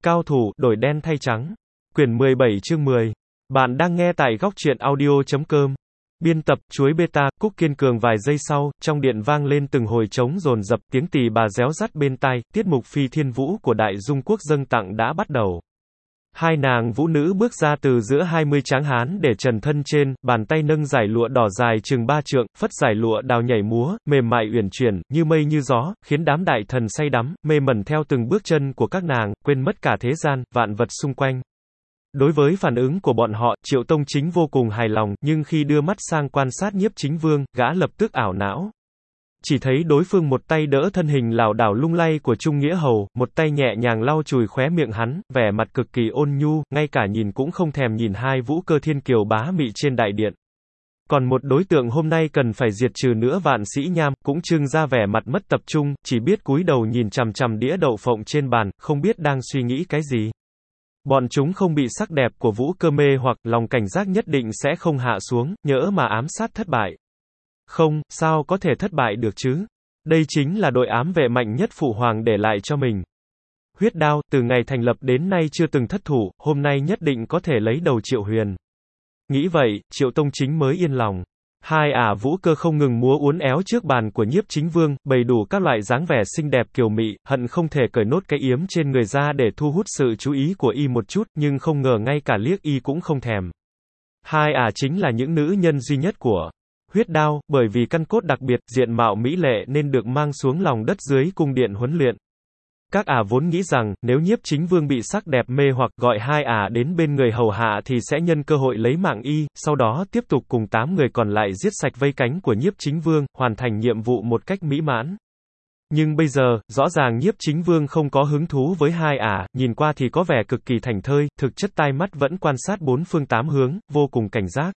Cao thủ, đổi đen thay trắng. Quyển 17 chương 10. Bạn đang nghe tại góc truyện audio.com. Biên tập, chuối beta, Cúc kiên cường. Vài giây sau, trong điện vang lên từng hồi trống dồn dập, tiếng tỳ bà réo rắt bên tai, tiết mục phi thiên vũ của Đại Dung Quốc dâng tặng đã bắt đầu. Hai nàng vũ nữ bước ra từ giữa 20 tráng hán để trần thân trên, bàn tay nâng dải lụa đỏ dài chừng 3 trượng, phất dải lụa đào nhảy múa, mềm mại uyển chuyển, như mây như gió, khiến đám đại thần say đắm, mê mẩn theo từng bước chân của các nàng, quên mất cả thế gian, vạn vật xung quanh. Đối với phản ứng của bọn họ, Triệu Tông Chính vô cùng hài lòng, nhưng khi đưa mắt sang quan sát Nhiếp Chính Vương, gã lập tức ảo não. Chỉ thấy đối phương một tay đỡ thân hình lảo đảo lung lay của Trung Nghĩa Hầu, một tay nhẹ nhàng lau chùi khóe miệng hắn, vẻ mặt cực kỳ ôn nhu, ngay cả nhìn cũng không thèm nhìn hai vũ cơ thiên kiều bá mị trên đại điện. Còn một đối tượng hôm nay cần phải diệt trừ nữa Vạn Sĩ Nham, cũng trưng ra vẻ mặt mất tập trung, chỉ biết cúi đầu nhìn chằm chằm đĩa đậu phộng trên bàn, không biết đang suy nghĩ cái gì. Bọn chúng không bị sắc đẹp của vũ cơ mê hoặc, lòng cảnh giác nhất định sẽ không hạ xuống, nhỡ mà ám sát thất bại. Không, sao có thể thất bại được chứ? Đây chính là đội ám vệ mạnh nhất phụ hoàng để lại cho mình. Huyết đao, từ ngày thành lập đến nay chưa từng thất thủ, hôm nay nhất định có thể lấy đầu Triệu Huyền. Nghĩ vậy, Triệu Tông Chính mới yên lòng. Hai vũ cơ không ngừng múa uốn éo trước bàn của Nhiếp Chính Vương, bày đủ các loại dáng vẻ xinh đẹp kiều mị, hận không thể cởi nốt cái yếm trên người ra để thu hút sự chú ý của y một chút, nhưng không ngờ ngay cả liếc y cũng không thèm. Hai chính là những nữ nhân duy nhất của Huyết đao, bởi vì căn cốt đặc biệt, diện mạo mỹ lệ nên được mang xuống lòng đất dưới cung điện huấn luyện. Các vốn nghĩ rằng, nếu Nhiếp Chính Vương bị sắc đẹp mê hoặc gọi hai đến bên người hầu hạ thì sẽ nhân cơ hội lấy mạng y, sau đó tiếp tục cùng 8 người còn lại giết sạch vây cánh của Nhiếp Chính Vương, hoàn thành nhiệm vụ một cách mỹ mãn. Nhưng bây giờ, rõ ràng Nhiếp Chính Vương không có hứng thú với hai nhìn qua thì có vẻ cực kỳ thảnh thơi, thực chất tai mắt vẫn quan sát bốn phương tám hướng, vô cùng cảnh giác.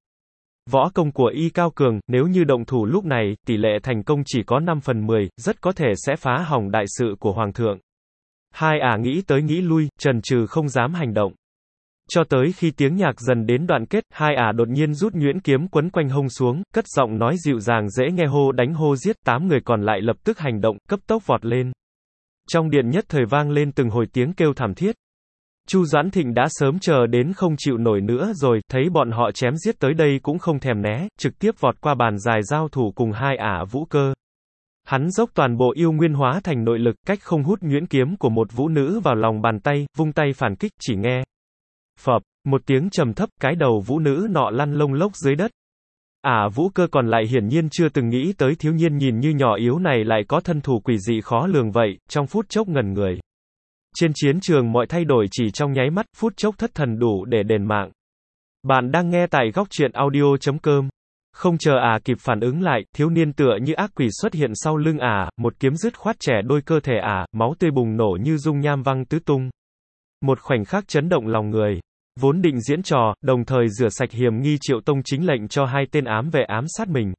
Võ công của y cao cường, nếu như động thủ lúc này, tỷ lệ thành công chỉ có 5/10, rất có thể sẽ phá hỏng đại sự của Hoàng thượng. Hai nghĩ tới nghĩ lui, chần chừ không dám hành động. Cho tới khi tiếng nhạc dần đến đoạn kết, hai đột nhiên rút nhuyễn kiếm quấn quanh hông xuống, cất giọng nói dịu dàng dễ nghe hô đánh hô giết, 8 người còn lại lập tức hành động, cấp tốc vọt lên. Trong điện nhất thời vang lên từng hồi tiếng kêu thảm thiết. Chu Doãn Thịnh đã sớm chờ đến không chịu nổi nữa rồi, thấy bọn họ chém giết tới đây cũng không thèm né, trực tiếp vọt qua bàn dài giao thủ cùng hai vũ cơ. Hắn dốc toàn bộ yêu nguyên hóa thành nội lực, cách không hút nhuyễn kiếm của một vũ nữ vào lòng bàn tay, vung tay phản kích, chỉ nghe phập, một tiếng trầm thấp, cái đầu vũ nữ nọ lăn lông lốc dưới đất. Vũ cơ còn lại hiển nhiên chưa từng nghĩ tới thiếu niên nhìn như nhỏ yếu này lại có thân thủ quỷ dị khó lường vậy, trong phút chốc ngẩn người. Trên chiến trường mọi thay đổi chỉ trong nháy mắt, phút chốc thất thần đủ để đền mạng. Bạn đang nghe tại góc truyện audio.com. Không chờ kịp phản ứng lại, thiếu niên tựa như ác quỷ xuất hiện sau lưng một kiếm dứt khoát chẻ đôi cơ thể máu tươi bùng nổ như dung nham văng tứ tung. Một khoảnh khắc chấn động lòng người. Vốn định diễn trò, đồng thời rửa sạch hiểm nghi, Triệu Tông Chính lệnh cho hai tên ám vệ ám sát mình.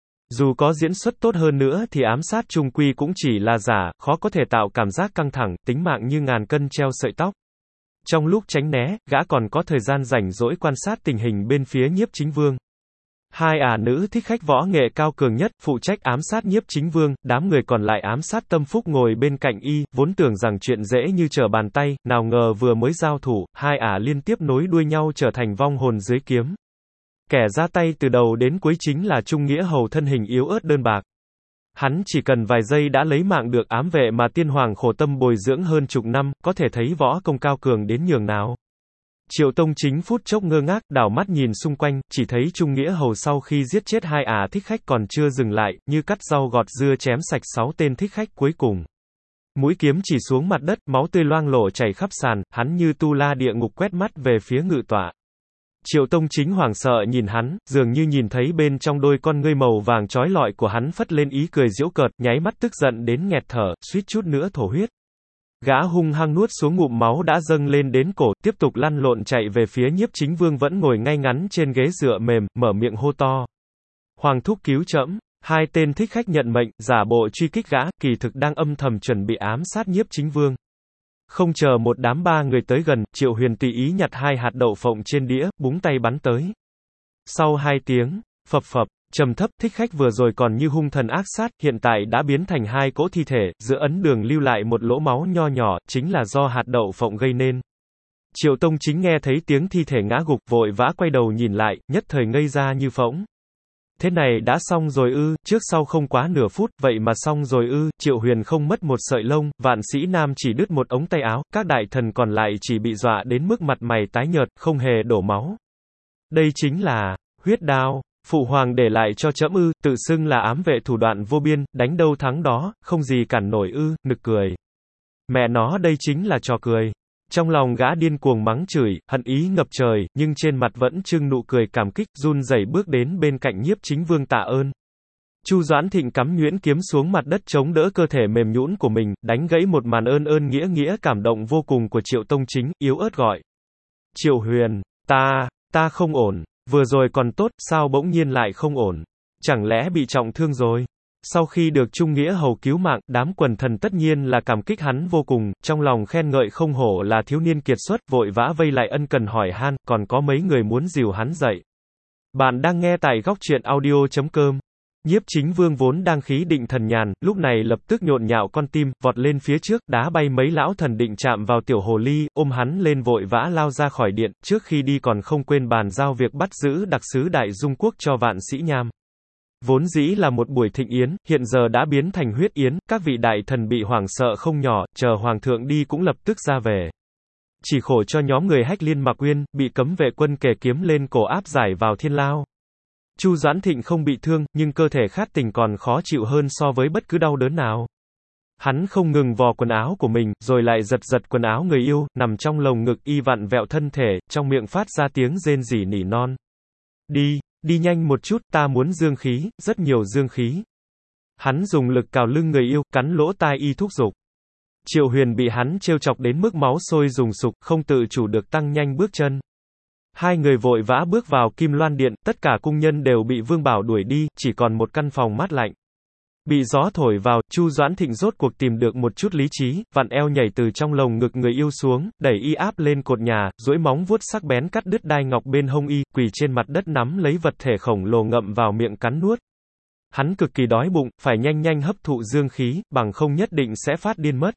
Dù có diễn xuất tốt hơn nữa thì ám sát chung quy cũng chỉ là giả, khó có thể tạo cảm giác căng thẳng, tính mạng như ngàn cân treo sợi tóc. Trong lúc tránh né, gã còn có thời gian rảnh rỗi quan sát tình hình bên phía Nhiếp Chính Vương. Hai nữ thích khách võ nghệ cao cường nhất, phụ trách ám sát Nhiếp Chính Vương, đám người còn lại ám sát Tâm Phúc ngồi bên cạnh y, vốn tưởng rằng chuyện dễ như trở bàn tay, nào ngờ vừa mới giao thủ, hai liên tiếp nối đuôi nhau trở thành vong hồn dưới kiếm. Kẻ ra tay từ đầu đến cuối chính là Trung Nghĩa Hầu, thân hình yếu ớt đơn bạc. Hắn chỉ cần vài giây đã lấy mạng được ám vệ mà tiên hoàng khổ tâm bồi dưỡng hơn chục năm, có thể thấy võ công cao cường đến nhường nào. Triệu Tông Chính phút chốc ngơ ngác, đảo mắt nhìn xung quanh, chỉ thấy Trung Nghĩa Hầu sau khi giết chết hai thích khách còn chưa dừng lại, như cắt rau gọt dưa chém sạch 6 tên thích khách cuối cùng. Mũi kiếm chỉ xuống mặt đất, máu tươi loang lổ chảy khắp sàn, hắn như tu la địa ngục quét mắt về phía ngự tọa. Triệu Tông Chính hoảng sợ nhìn hắn, dường như nhìn thấy bên trong đôi con ngươi màu vàng chói lọi của hắn phất lên ý cười giễu cợt, nháy mắt tức giận đến nghẹt thở, suýt chút nữa thổ huyết. Gã hung hăng nuốt xuống ngụm máu đã dâng lên đến cổ, tiếp tục lăn lộn chạy về phía Nhiếp Chính Vương vẫn ngồi ngay ngắn trên ghế dựa mềm, mở miệng hô to. Hoàng thúc cứu trẫm! Hai tên thích khách nhận mệnh, giả bộ truy kích gã, kỳ thực đang âm thầm chuẩn bị ám sát Nhiếp Chính Vương. Không chờ một đám 3 người tới gần, Triệu Huyền tùy ý nhặt 2 hạt đậu phộng trên đĩa, búng tay bắn tới. Sau 2 tiếng, phập phập, Trầm thấp, thích khách vừa rồi còn như hung thần ác sát, hiện tại đã biến thành hai cỗ thi thể, giữa ấn đường lưu lại một lỗ máu nho nhỏ, chính là do hạt đậu phộng gây nên. Triệu Tông Chính nghe thấy tiếng thi thể ngã gục, vội vã quay đầu nhìn lại, nhất thời ngây ra như phỗng. Thế này đã xong rồi ư? Trước sau không quá nửa phút, vậy mà xong rồi ư? Triệu Huyền không mất một sợi lông, Vạn Sĩ Nam chỉ đứt một ống tay áo, các đại thần còn lại chỉ bị dọa đến mức mặt mày tái nhợt, không hề đổ máu. Đây chính là huyết đao. Phụ hoàng để lại cho trẫm ư? Tự xưng là ám vệ thủ đoạn vô biên, đánh đâu thắng đó, không gì cản nổi ư? Nực cười. Mẹ nó, đây chính là trò cười. Trong lòng gã điên cuồng mắng chửi, hận ý ngập trời, nhưng trên mặt vẫn trưng nụ cười cảm kích, run rẩy bước đến bên cạnh Nhiếp Chính Vương tạ ơn. Chu Doãn Thịnh cắm nhuyễn kiếm xuống mặt đất chống đỡ cơ thể mềm nhũn của mình, đánh gãy một màn ơn ơn nghĩa nghĩa cảm động vô cùng của Triệu Tông Chính, yếu ớt gọi. Triệu Huyền, ta không ổn, vừa rồi còn tốt, sao bỗng nhiên lại không ổn? Chẳng lẽ bị trọng thương rồi? Sau khi được Trung Nghĩa Hầu cứu mạng, đám quần thần tất nhiên là cảm kích hắn vô cùng, trong lòng khen ngợi không hổ là thiếu niên kiệt xuất, vội vã vây lại ân cần hỏi han, còn có mấy người muốn dìu hắn dậy. Bạn đang nghe tại góc truyện audio.com. Nhiếp Chính Vương vốn đang khí định thần nhàn, lúc này lập tức nhộn nhạo con tim, vọt lên phía trước, đá bay mấy lão thần định chạm vào tiểu hồ ly, ôm hắn lên vội vã lao ra khỏi điện, trước khi đi còn không quên bàn giao việc bắt giữ đặc sứ Đại Dung Quốc cho Vạn Sĩ Nham. Vốn dĩ là một buổi thịnh yến, hiện giờ đã biến thành huyết yến, các vị đại thần bị hoảng sợ không nhỏ, chờ hoàng thượng đi cũng lập tức ra về. Chỉ khổ cho nhóm người Hách Liên Mạc Uyên, bị cấm vệ quân kề kiếm lên cổ áp giải vào thiên lao. Chu Doãn Thịnh không bị thương, nhưng cơ thể khát tình còn khó chịu hơn so với bất cứ đau đớn nào. Hắn không ngừng vò quần áo của mình, rồi lại giật giật quần áo người yêu, nằm trong lồng ngực y vặn vẹo thân thể, trong miệng phát ra tiếng rên rỉ nỉ non. Đi nhanh một chút, ta muốn dương khí, rất nhiều dương khí. Hắn dùng lực cào lưng người yêu, cắn lỗ tai y thúc giục. Triệu Huyền bị hắn trêu chọc đến mức máu sôi rùng sục, không tự chủ được tăng nhanh bước chân. Hai người vội vã bước vào Kim Loan Điện, tất cả cung nhân đều bị Vương Bảo đuổi đi, chỉ còn một căn phòng mát lạnh. Bị gió thổi vào, Chu Doãn Thịnh rốt cuộc tìm được một chút lý trí, vặn eo nhảy từ trong lồng ngực người yêu xuống, đẩy y áp lên cột nhà, duỗi móng vuốt sắc bén cắt đứt đai ngọc bên hông y, quỳ trên mặt đất nắm lấy vật thể khổng lồ ngậm vào miệng cắn nuốt. Hắn cực kỳ đói bụng, phải nhanh nhanh hấp thụ dương khí, bằng không nhất định sẽ phát điên mất.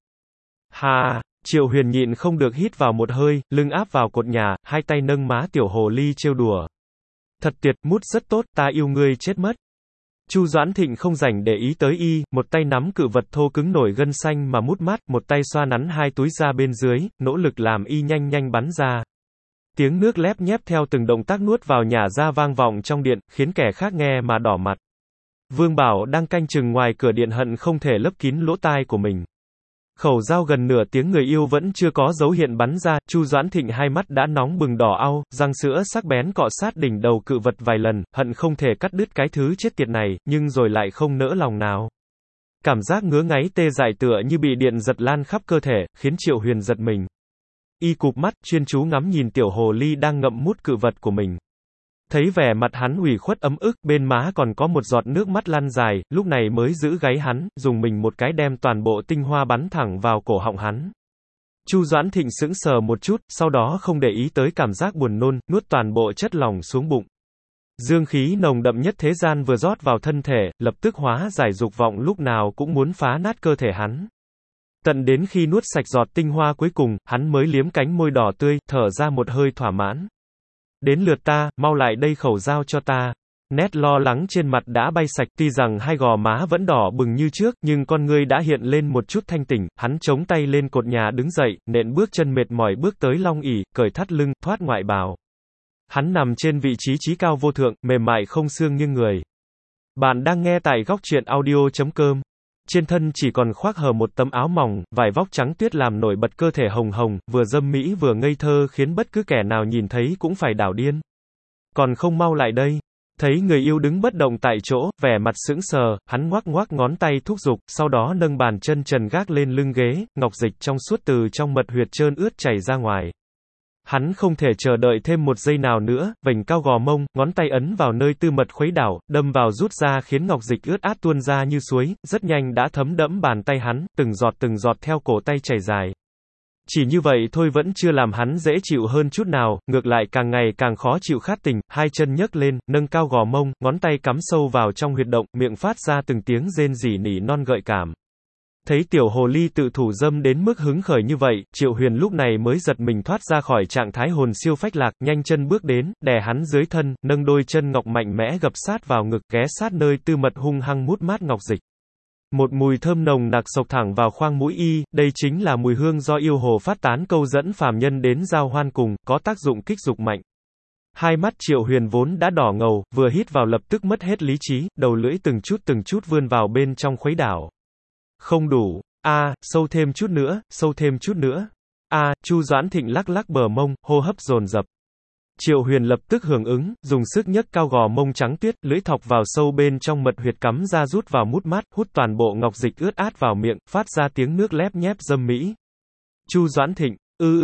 Hà, Triệu Huyền nhịn không được hít vào một hơi, lưng áp vào cột nhà, hai tay nâng má tiểu hồ ly trêu đùa. Thật tuyệt, mút rất tốt, ta yêu ngươi chết mất. Chu Doãn Thịnh không rảnh để ý tới y, một tay nắm cự vật thô cứng nổi gân xanh mà mút mát, một tay xoa nắn hai túi da bên dưới, nỗ lực làm y nhanh nhanh bắn ra. Tiếng nước lép nhép theo từng động tác nuốt vào nhả ra vang vọng trong điện, khiến kẻ khác nghe mà đỏ mặt. Vương Bảo đang canh chừng ngoài cửa điện hận không thể lấp kín lỗ tai của mình. Khẩu dao gần nửa tiếng người yêu vẫn chưa có dấu hiện bắn ra, Chu Doãn Thịnh hai mắt đã nóng bừng đỏ au, răng sữa sắc bén cọ sát đỉnh đầu cự vật vài lần, hận không thể cắt đứt cái thứ chết tiệt này, nhưng rồi lại không nỡ lòng nào. Cảm giác ngứa ngáy tê dại tựa như bị điện giật lan khắp cơ thể, khiến Triệu Huyền giật mình. Y cụp mắt, chuyên chú ngắm nhìn tiểu hồ ly đang ngậm mút cự vật của mình. Thấy vẻ mặt hắn ủy khuất ấm ức, bên má còn có một giọt nước mắt lăn dài, lúc này mới giữ gáy hắn, dùng mình một cái đem toàn bộ tinh hoa bắn thẳng vào cổ họng hắn. Chu Doãn Thịnh sững sờ một chút, sau đó không để ý tới cảm giác buồn nôn, nuốt toàn bộ chất lỏng xuống bụng. Dương khí nồng đậm nhất thế gian vừa rót vào thân thể, lập tức hóa giải dục vọng lúc nào cũng muốn phá nát cơ thể hắn. Tận đến khi nuốt sạch giọt tinh hoa cuối cùng, hắn mới liếm cánh môi đỏ tươi, thở ra một hơi thỏa mãn. Đến lượt ta, mau lại đây khẩu dao cho ta. Nét lo lắng trên mặt đã bay sạch, tuy rằng hai gò má vẫn đỏ bừng như trước, nhưng con ngươi đã hiện lên một chút thanh tỉnh, hắn chống tay lên cột nhà đứng dậy, nện bước chân mệt mỏi bước tới long ỷ, cởi thắt lưng, thoát ngoại bào. Hắn nằm trên vị trí chí cao vô thượng, mềm mại không xương như người. Bạn đang nghe tại góc truyện audio.com. Trên thân chỉ còn khoác hở một tấm áo mỏng, vải vóc trắng tuyết làm nổi bật cơ thể hồng hồng, vừa dâm mỹ vừa ngây thơ khiến bất cứ kẻ nào nhìn thấy cũng phải đảo điên. Còn không mau lại đây. Thấy người yêu đứng bất động tại chỗ, vẻ mặt sững sờ, hắn ngoắc ngoắc ngón tay thúc giục, sau đó nâng bàn chân trần gác lên lưng ghế, ngọc dịch trong suốt từ trong mật huyệt trơn ướt chảy ra ngoài. Hắn không thể chờ đợi thêm một giây nào nữa, vểnh cao gò mông, ngón tay ấn vào nơi tư mật khuấy đảo, đâm vào rút ra khiến ngọc dịch ướt át tuôn ra như suối, rất nhanh đã thấm đẫm bàn tay hắn, từng giọt theo cổ tay chảy dài. Chỉ như vậy thôi vẫn chưa làm hắn dễ chịu hơn chút nào, ngược lại càng ngày càng khó chịu khát tình, hai chân nhấc lên, nâng cao gò mông, ngón tay cắm sâu vào trong huyệt động, miệng phát ra từng tiếng rên rỉ nỉ non gợi cảm. Thấy tiểu hồ ly tự thủ dâm đến mức hứng khởi như vậy, Triệu Huyền lúc này mới giật mình thoát ra khỏi trạng thái hồn siêu phách lạc, nhanh chân bước đến, đè hắn dưới thân, nâng đôi chân ngọc mạnh mẽ gập sát vào ngực, ghé sát nơi tư mật hung hăng mút mát ngọc dịch. Một mùi thơm nồng nặc xộc thẳng vào khoang mũi y, đây chính là mùi hương do yêu hồ phát tán câu dẫn phàm nhân đến giao hoan cùng, có tác dụng kích dục mạnh. Hai mắt Triệu Huyền vốn đã đỏ ngầu, vừa hít vào lập tức mất hết lý trí, đầu lưỡi từng chút vươn vào bên trong khuấy đảo. Không đủ, sâu thêm chút nữa, sâu thêm chút nữa. Chu Doãn Thịnh lắc lắc bờ mông, hô hấp dồn dập. Triệu Huyền lập tức hưởng ứng, dùng sức nhấc cao gò mông trắng tuyết, lưỡi thọc vào sâu bên trong mật huyệt cắm ra rút vào mút mát, hút toàn bộ ngọc dịch ướt át vào miệng, phát ra tiếng nước lép nhép dâm mỹ. Chu Doãn Thịnh,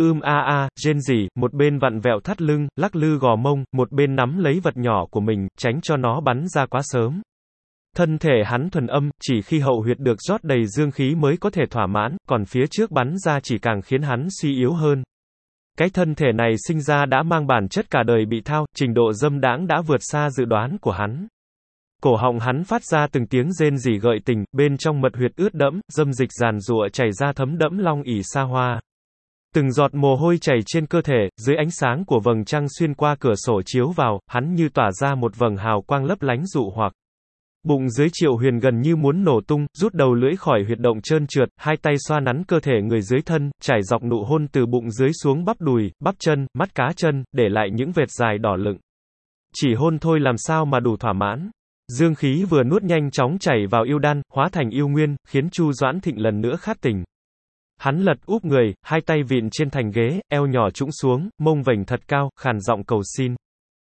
rên rỉ, một bên vặn vẹo thắt lưng, lắc lư gò mông, một bên nắm lấy vật nhỏ của mình, tránh cho nó bắn ra quá sớm. Thân thể hắn thuần âm, chỉ khi hậu huyệt được rót đầy dương khí mới có thể thỏa mãn, còn phía trước bắn ra chỉ càng khiến hắn suy yếu hơn. Cái thân thể này sinh ra đã mang bản chất cả đời bị thao, trình độ dâm đãng đã vượt xa dự đoán của hắn. Cổ họng hắn phát ra từng tiếng rên rỉ gợi tình, bên trong mật huyệt ướt đẫm, dâm dịch giàn giụa chảy ra thấm đẫm long ỷ xa hoa. Từng giọt mồ hôi chảy trên cơ thể, dưới ánh sáng của vầng trăng xuyên qua cửa sổ chiếu vào, hắn như tỏa ra một vầng hào quang lấp lánh dụ hoặc. Bụng dưới Triệu Huyền gần như muốn nổ tung, rút đầu lưỡi khỏi huyệt động trơn trượt, hai tay xoa nắn cơ thể người dưới thân, trải dọc nụ hôn từ bụng dưới xuống bắp đùi, bắp chân, mắt cá chân, để lại những vệt dài đỏ lựng. Chỉ hôn thôi làm sao mà đủ thỏa mãn. Dương khí vừa nuốt nhanh chóng chảy vào yêu đan, hóa thành yêu nguyên, khiến Chu Doãn Thịnh lần nữa khát tình. Hắn lật úp người, hai tay vịn trên thành ghế, eo nhỏ trũng xuống, mông vểnh thật cao, khàn giọng cầu xin.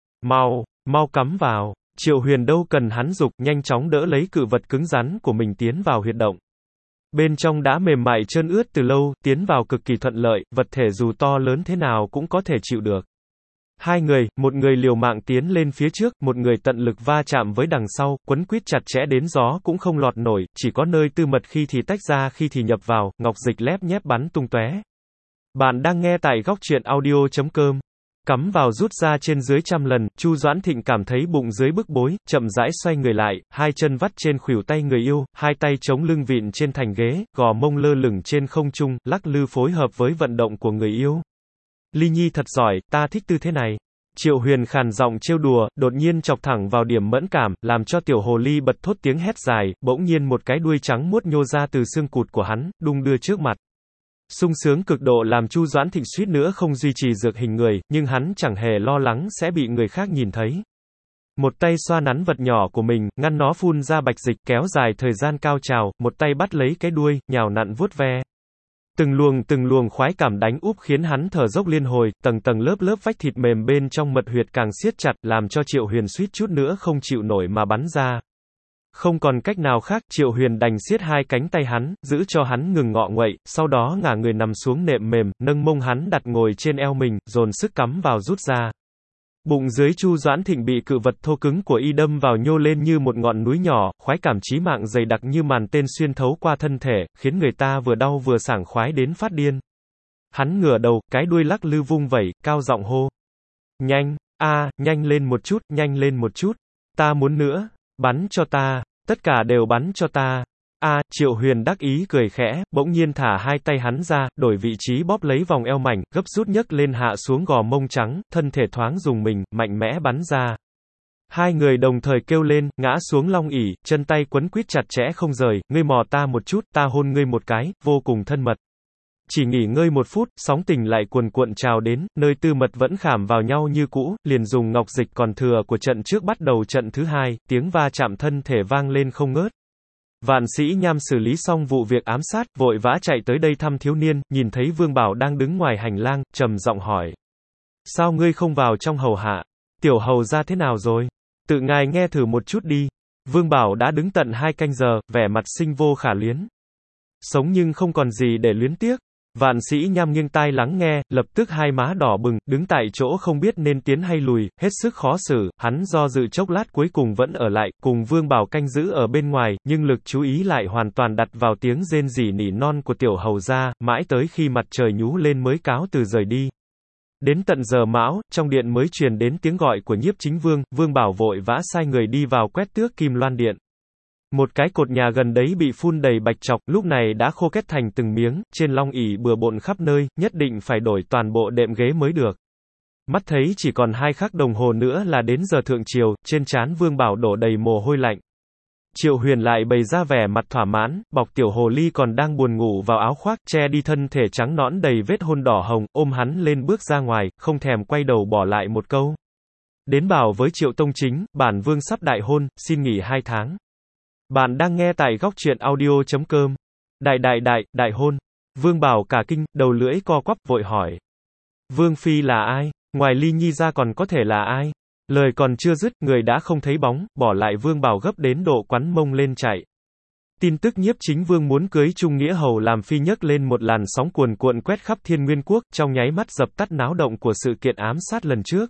Mau cắm vào. Triệu Huyền đâu cần hắn giục, nhanh chóng đỡ lấy cự vật cứng rắn của mình tiến vào huyệt động. Bên trong đã mềm mại trơn ướt từ lâu, tiến vào cực kỳ thuận lợi, vật thể dù to lớn thế nào cũng có thể chịu được. Hai người, một người liều mạng tiến lên phía trước, một người tận lực va chạm với đằng sau, quấn quýt chặt chẽ đến gió cũng không lọt nổi, chỉ có nơi tư mật khi thì tách ra khi thì nhập vào, ngọc dịch lép nhép bắn tung tóe. Bạn đang nghe tại góc truyện audio.com. Cắm vào rút ra trên dưới trăm lần, Chu Doãn Thịnh cảm thấy bụng dưới bức bối, chậm rãi xoay người lại, hai chân vắt trên khuỷu tay người yêu, hai tay chống lưng vịn trên thành ghế, gò mông lơ lửng trên không trung, lắc lư phối hợp với vận động của người yêu. Ly Nhi thật giỏi, ta thích tư thế này. Triệu Huyền khàn giọng trêu đùa, đột nhiên chọc thẳng vào điểm mẫn cảm, làm cho tiểu hồ ly bật thốt tiếng hét dài, bỗng nhiên một cái đuôi trắng muốt nhô ra từ xương cụt của hắn, đung đưa trước mặt. Sung sướng cực độ làm Chu Doãn Thịnh suýt nữa không duy trì dược hình người, nhưng hắn chẳng hề lo lắng sẽ bị người khác nhìn thấy. Một tay xoa nắn vật nhỏ của mình, ngăn nó phun ra bạch dịch, kéo dài thời gian cao trào, một tay bắt lấy cái đuôi, nhào nặn vuốt ve. Từng luồng khoái cảm đánh úp khiến hắn thở dốc liên hồi, tầng tầng lớp lớp vách thịt mềm bên trong mật huyệt càng siết chặt, làm cho Triệu Huyền suýt chút nữa không chịu nổi mà bắn ra. Không còn cách nào khác, Triệu Huyền đành siết hai cánh tay hắn, giữ cho hắn ngừng ngọ nguậy, sau đó ngả người nằm xuống nệm mềm, nâng mông hắn đặt ngồi trên eo mình, dồn sức cắm vào rút ra. Bụng dưới Chu Doãn Thịnh bị cự vật thô cứng của y đâm vào nhô lên như một ngọn núi nhỏ, khoái cảm chí mạng dày đặc như màn tên xuyên thấu qua thân thể, khiến người ta vừa đau vừa sảng khoái đến phát điên. Hắn ngửa đầu, cái đuôi lắc lư vung vẩy, cao giọng hô. Nhanh, nhanh lên một chút, nhanh lên một chút. Ta muốn nữa. Bắn cho ta. Tất cả đều bắn cho ta. Triệu Huyền đắc ý cười khẽ, bỗng nhiên thả hai tay hắn ra, đổi vị trí bóp lấy vòng eo mảnh, gấp rút nhấc lên hạ xuống gò mông trắng, thân thể thoáng dùng mình, mạnh mẽ bắn ra. Hai người đồng thời kêu lên, ngã xuống long ỷ, chân tay quấn quýt chặt chẽ không rời, ngươi mò ta một chút, ta hôn ngươi một cái, vô cùng thân mật. Chỉ nghỉ ngơi một phút, sóng tình lại cuồn cuộn trào đến, nơi tư mật vẫn khảm vào nhau như cũ, liền dùng ngọc dịch còn thừa của trận trước bắt đầu trận thứ hai, tiếng va chạm thân thể vang lên không ngớt. Vạn Sĩ Nham xử lý xong vụ việc ám sát, vội vã chạy tới đây thăm thiếu niên, nhìn thấy Vương Bảo đang đứng ngoài hành lang, trầm giọng hỏi. Sao ngươi không vào trong hầu hạ? Tiểu hầu ra thế nào rồi? Tự ngài nghe thử một chút đi. Vương Bảo đã đứng tận 2 canh giờ, vẻ mặt sinh vô khả luyến. Sống nhưng không còn gì để luyến tiếc. Vạn Sĩ Nham nghiêng tai lắng nghe, lập tức hai má đỏ bừng, đứng tại chỗ không biết nên tiến hay lùi, hết sức khó xử, hắn do dự chốc lát cuối cùng vẫn ở lại, cùng Vương Bảo canh giữ ở bên ngoài, nhưng lực chú ý lại hoàn toàn đặt vào tiếng rên rỉ nỉ non của tiểu hầu gia, mãi tới khi mặt trời nhú lên mới cáo từ rời đi. Đến tận giờ mão, trong điện mới truyền đến tiếng gọi của Nhiếp Chính Vương, Vương Bảo vội vã sai người đi vào quét tước Kim Loan Điện. Một cái cột nhà gần đấy bị phun đầy bạch trọc, lúc này đã khô kết thành từng miếng, trên long ỷ bừa bộn khắp nơi, nhất định phải đổi toàn bộ đệm ghế mới được. Mắt thấy chỉ còn 2 khắc đồng hồ nữa là đến giờ thượng triều, trên trán Vương Bảo đổ đầy mồ hôi lạnh. Triệu Huyền lại bày ra vẻ mặt thỏa mãn, bọc tiểu hồ ly còn đang buồn ngủ vào áo khoác, che đi thân thể trắng nõn đầy vết hôn đỏ hồng, ôm hắn lên bước ra ngoài, không thèm quay đầu bỏ lại một câu. Đến bảo với Triệu Tông Chính, bản vương sắp đại hôn, xin nghỉ 2 tháng. Bạn đang nghe tại góc truyện audio.com. Đại hôn. Vương Bảo cả kinh, đầu lưỡi co quắp, vội hỏi. Vương Phi là ai? Ngoài Ly Nhi ra còn có thể là ai? Lời còn chưa dứt, người đã không thấy bóng, bỏ lại Vương Bảo gấp đến độ quắn mông lên chạy. Tin tức Nhiếp Chính Vương muốn cưới Trung Nghĩa Hầu làm phi nhấc lên một làn sóng cuồn cuộn quét khắp Thiên Nguyên Quốc, trong nháy mắt dập tắt náo động của sự kiện ám sát lần trước.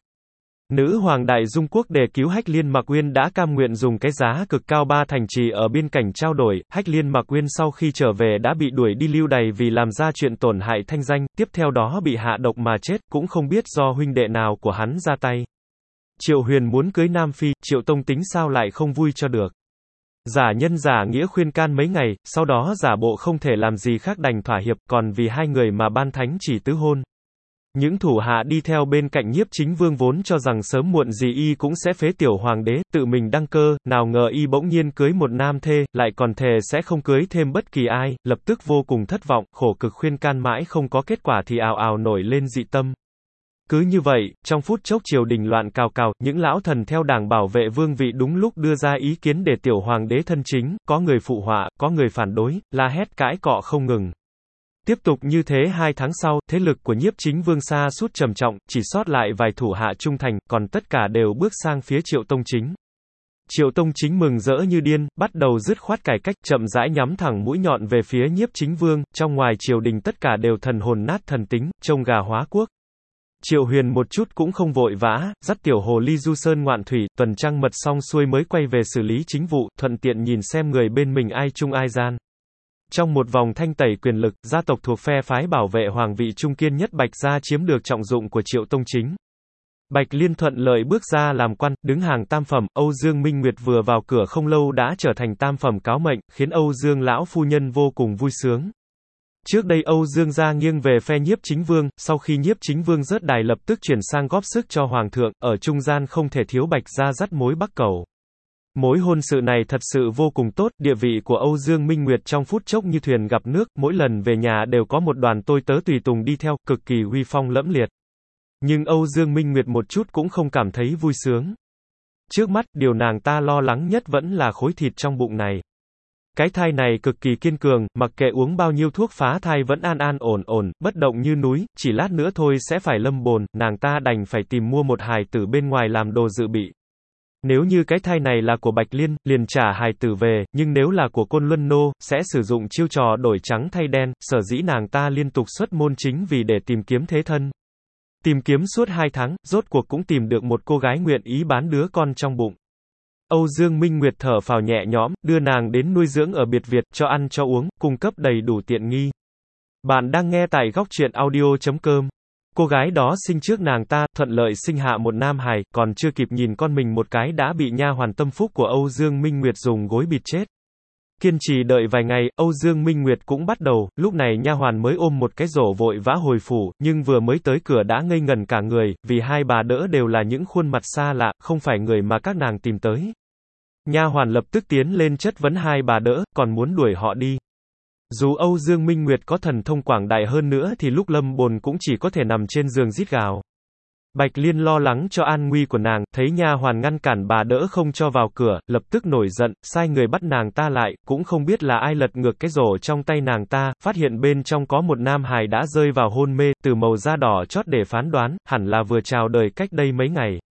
Nữ hoàng Đại Dung Quốc để cứu Hách Liên Mạc Uyên đã cam nguyện dùng cái giá cực cao 3 thành trì ở biên cảnh trao đổi. Hách Liên Mạc Uyên sau khi trở về đã bị đuổi đi lưu đày vì làm ra chuyện tổn hại thanh danh, tiếp theo đó bị hạ độc mà chết, cũng không biết do huynh đệ nào của hắn ra tay. Triệu Huyền muốn cưới Nam Phi, Triệu Tông tính sao lại không vui cho được. Giả nhân giả nghĩa khuyên can mấy ngày, sau đó giả bộ không thể làm gì khác đành thỏa hiệp, còn vì hai người mà ban thánh chỉ tứ hôn. Những thủ hạ đi theo bên cạnh Nhiếp Chính Vương vốn cho rằng sớm muộn gì y cũng sẽ phế tiểu hoàng đế, tự mình đăng cơ, nào ngờ y bỗng nhiên cưới một nam thê, lại còn thề sẽ không cưới thêm bất kỳ ai, lập tức vô cùng thất vọng, khổ cực khuyên can mãi không có kết quả thì ào ào nổi lên dị tâm. Cứ như vậy, trong phút chốc triều đình loạn cào cào, những lão thần theo đảng bảo vệ vương vị đúng lúc đưa ra ý kiến để tiểu hoàng đế thân chính, có người phụ họa, có người phản đối, la hét cãi cọ không ngừng. Tiếp tục như thế 2 tháng sau, thế lực của Nhiếp Chính Vương sa sút trầm trọng, chỉ sót lại vài thủ hạ trung thành, còn tất cả đều bước sang phía Triệu Tông Chính. Triệu Tông Chính mừng rỡ như điên, bắt đầu dứt khoát cải cách, chậm rãi nhắm thẳng mũi nhọn về phía Nhiếp Chính Vương, trong ngoài triều đình tất cả đều thần hồn nát thần tính, trông gà hóa quốc. Triệu Huyền một chút cũng không vội vã, dắt tiểu hồ ly du sơn ngoạn thủy, tuần trăng mật xong xuôi mới quay về xử lý chính vụ, thuận tiện nhìn xem người bên mình ai trung ai gian. Trong một vòng thanh tẩy quyền lực, gia tộc thuộc phe phái bảo vệ hoàng vị trung kiên nhất Bạch gia chiếm được trọng dụng của Triệu Tông Chính. Bạch Liên thuận lợi bước ra làm quan, đứng hàng tam phẩm, Âu Dương Minh Nguyệt vừa vào cửa không lâu đã trở thành tam phẩm cáo mệnh, khiến Âu Dương lão phu nhân vô cùng vui sướng. Trước đây Âu Dương gia nghiêng về phe Nhiếp Chính Vương, sau khi Nhiếp Chính Vương rớt đài lập tức chuyển sang góp sức cho hoàng thượng, ở trung gian không thể thiếu Bạch gia dắt mối bắc cầu. Mối hôn sự này thật sự vô cùng tốt, địa vị của Âu Dương Minh Nguyệt trong phút chốc như thuyền gặp nước, mỗi lần về nhà đều có một đoàn tôi tớ tùy tùng đi theo, cực kỳ uy phong lẫm liệt. Nhưng Âu Dương Minh Nguyệt một chút cũng không cảm thấy vui sướng. Trước mắt, điều nàng ta lo lắng nhất vẫn là khối thịt trong bụng này. Cái thai này cực kỳ kiên cường, mặc kệ uống bao nhiêu thuốc phá thai vẫn an ổn, bất động như núi, chỉ lát nữa thôi sẽ phải lâm bồn, nàng ta đành phải tìm mua một hài tử bên ngoài làm đồ dự bị. Nếu như cái thai này là của Bạch Liên, liền trả hài tử về, nhưng nếu là của Côn Luân Nô, sẽ sử dụng chiêu trò đổi trắng thay đen, sở dĩ nàng ta liên tục xuất môn chính vì để tìm kiếm thế thân. Tìm kiếm suốt 2 tháng, rốt cuộc cũng tìm được một cô gái nguyện ý bán đứa con trong bụng. Âu Dương Minh Nguyệt thở phào nhẹ nhõm, đưa nàng đến nuôi dưỡng ở biệt viện, cho ăn cho uống, cung cấp đầy đủ tiện nghi. Bạn đang nghe tại góc truyện audio.com. Cô gái đó sinh trước nàng ta, thuận lợi sinh hạ một nam hài, còn chưa kịp nhìn con mình một cái đã bị nha hoàn tâm phúc của Âu Dương Minh Nguyệt dùng gối bịt chết. Kiên trì đợi vài ngày, Âu Dương Minh Nguyệt cũng bắt đầu, lúc này nha hoàn mới ôm một cái rổ vội vã hồi phủ, nhưng vừa mới tới cửa đã ngây ngần cả người, vì hai bà đỡ đều là những khuôn mặt xa lạ, không phải người mà các nàng tìm tới. Nha hoàn lập tức tiến lên chất vấn hai bà đỡ, còn muốn đuổi họ đi. Dù Âu Dương Minh Nguyệt có thần thông quảng đại hơn nữa thì lúc lâm bồn cũng chỉ có thể nằm trên giường rít gào. Bạch Liên lo lắng cho an nguy của nàng, thấy nha hoàn ngăn cản bà đỡ không cho vào cửa, lập tức nổi giận, sai người bắt nàng ta lại, cũng không biết là ai lật ngược cái rổ trong tay nàng ta, phát hiện bên trong có một nam hài đã rơi vào hôn mê, từ màu da đỏ chót để phán đoán, hẳn là vừa chào đời cách đây mấy ngày.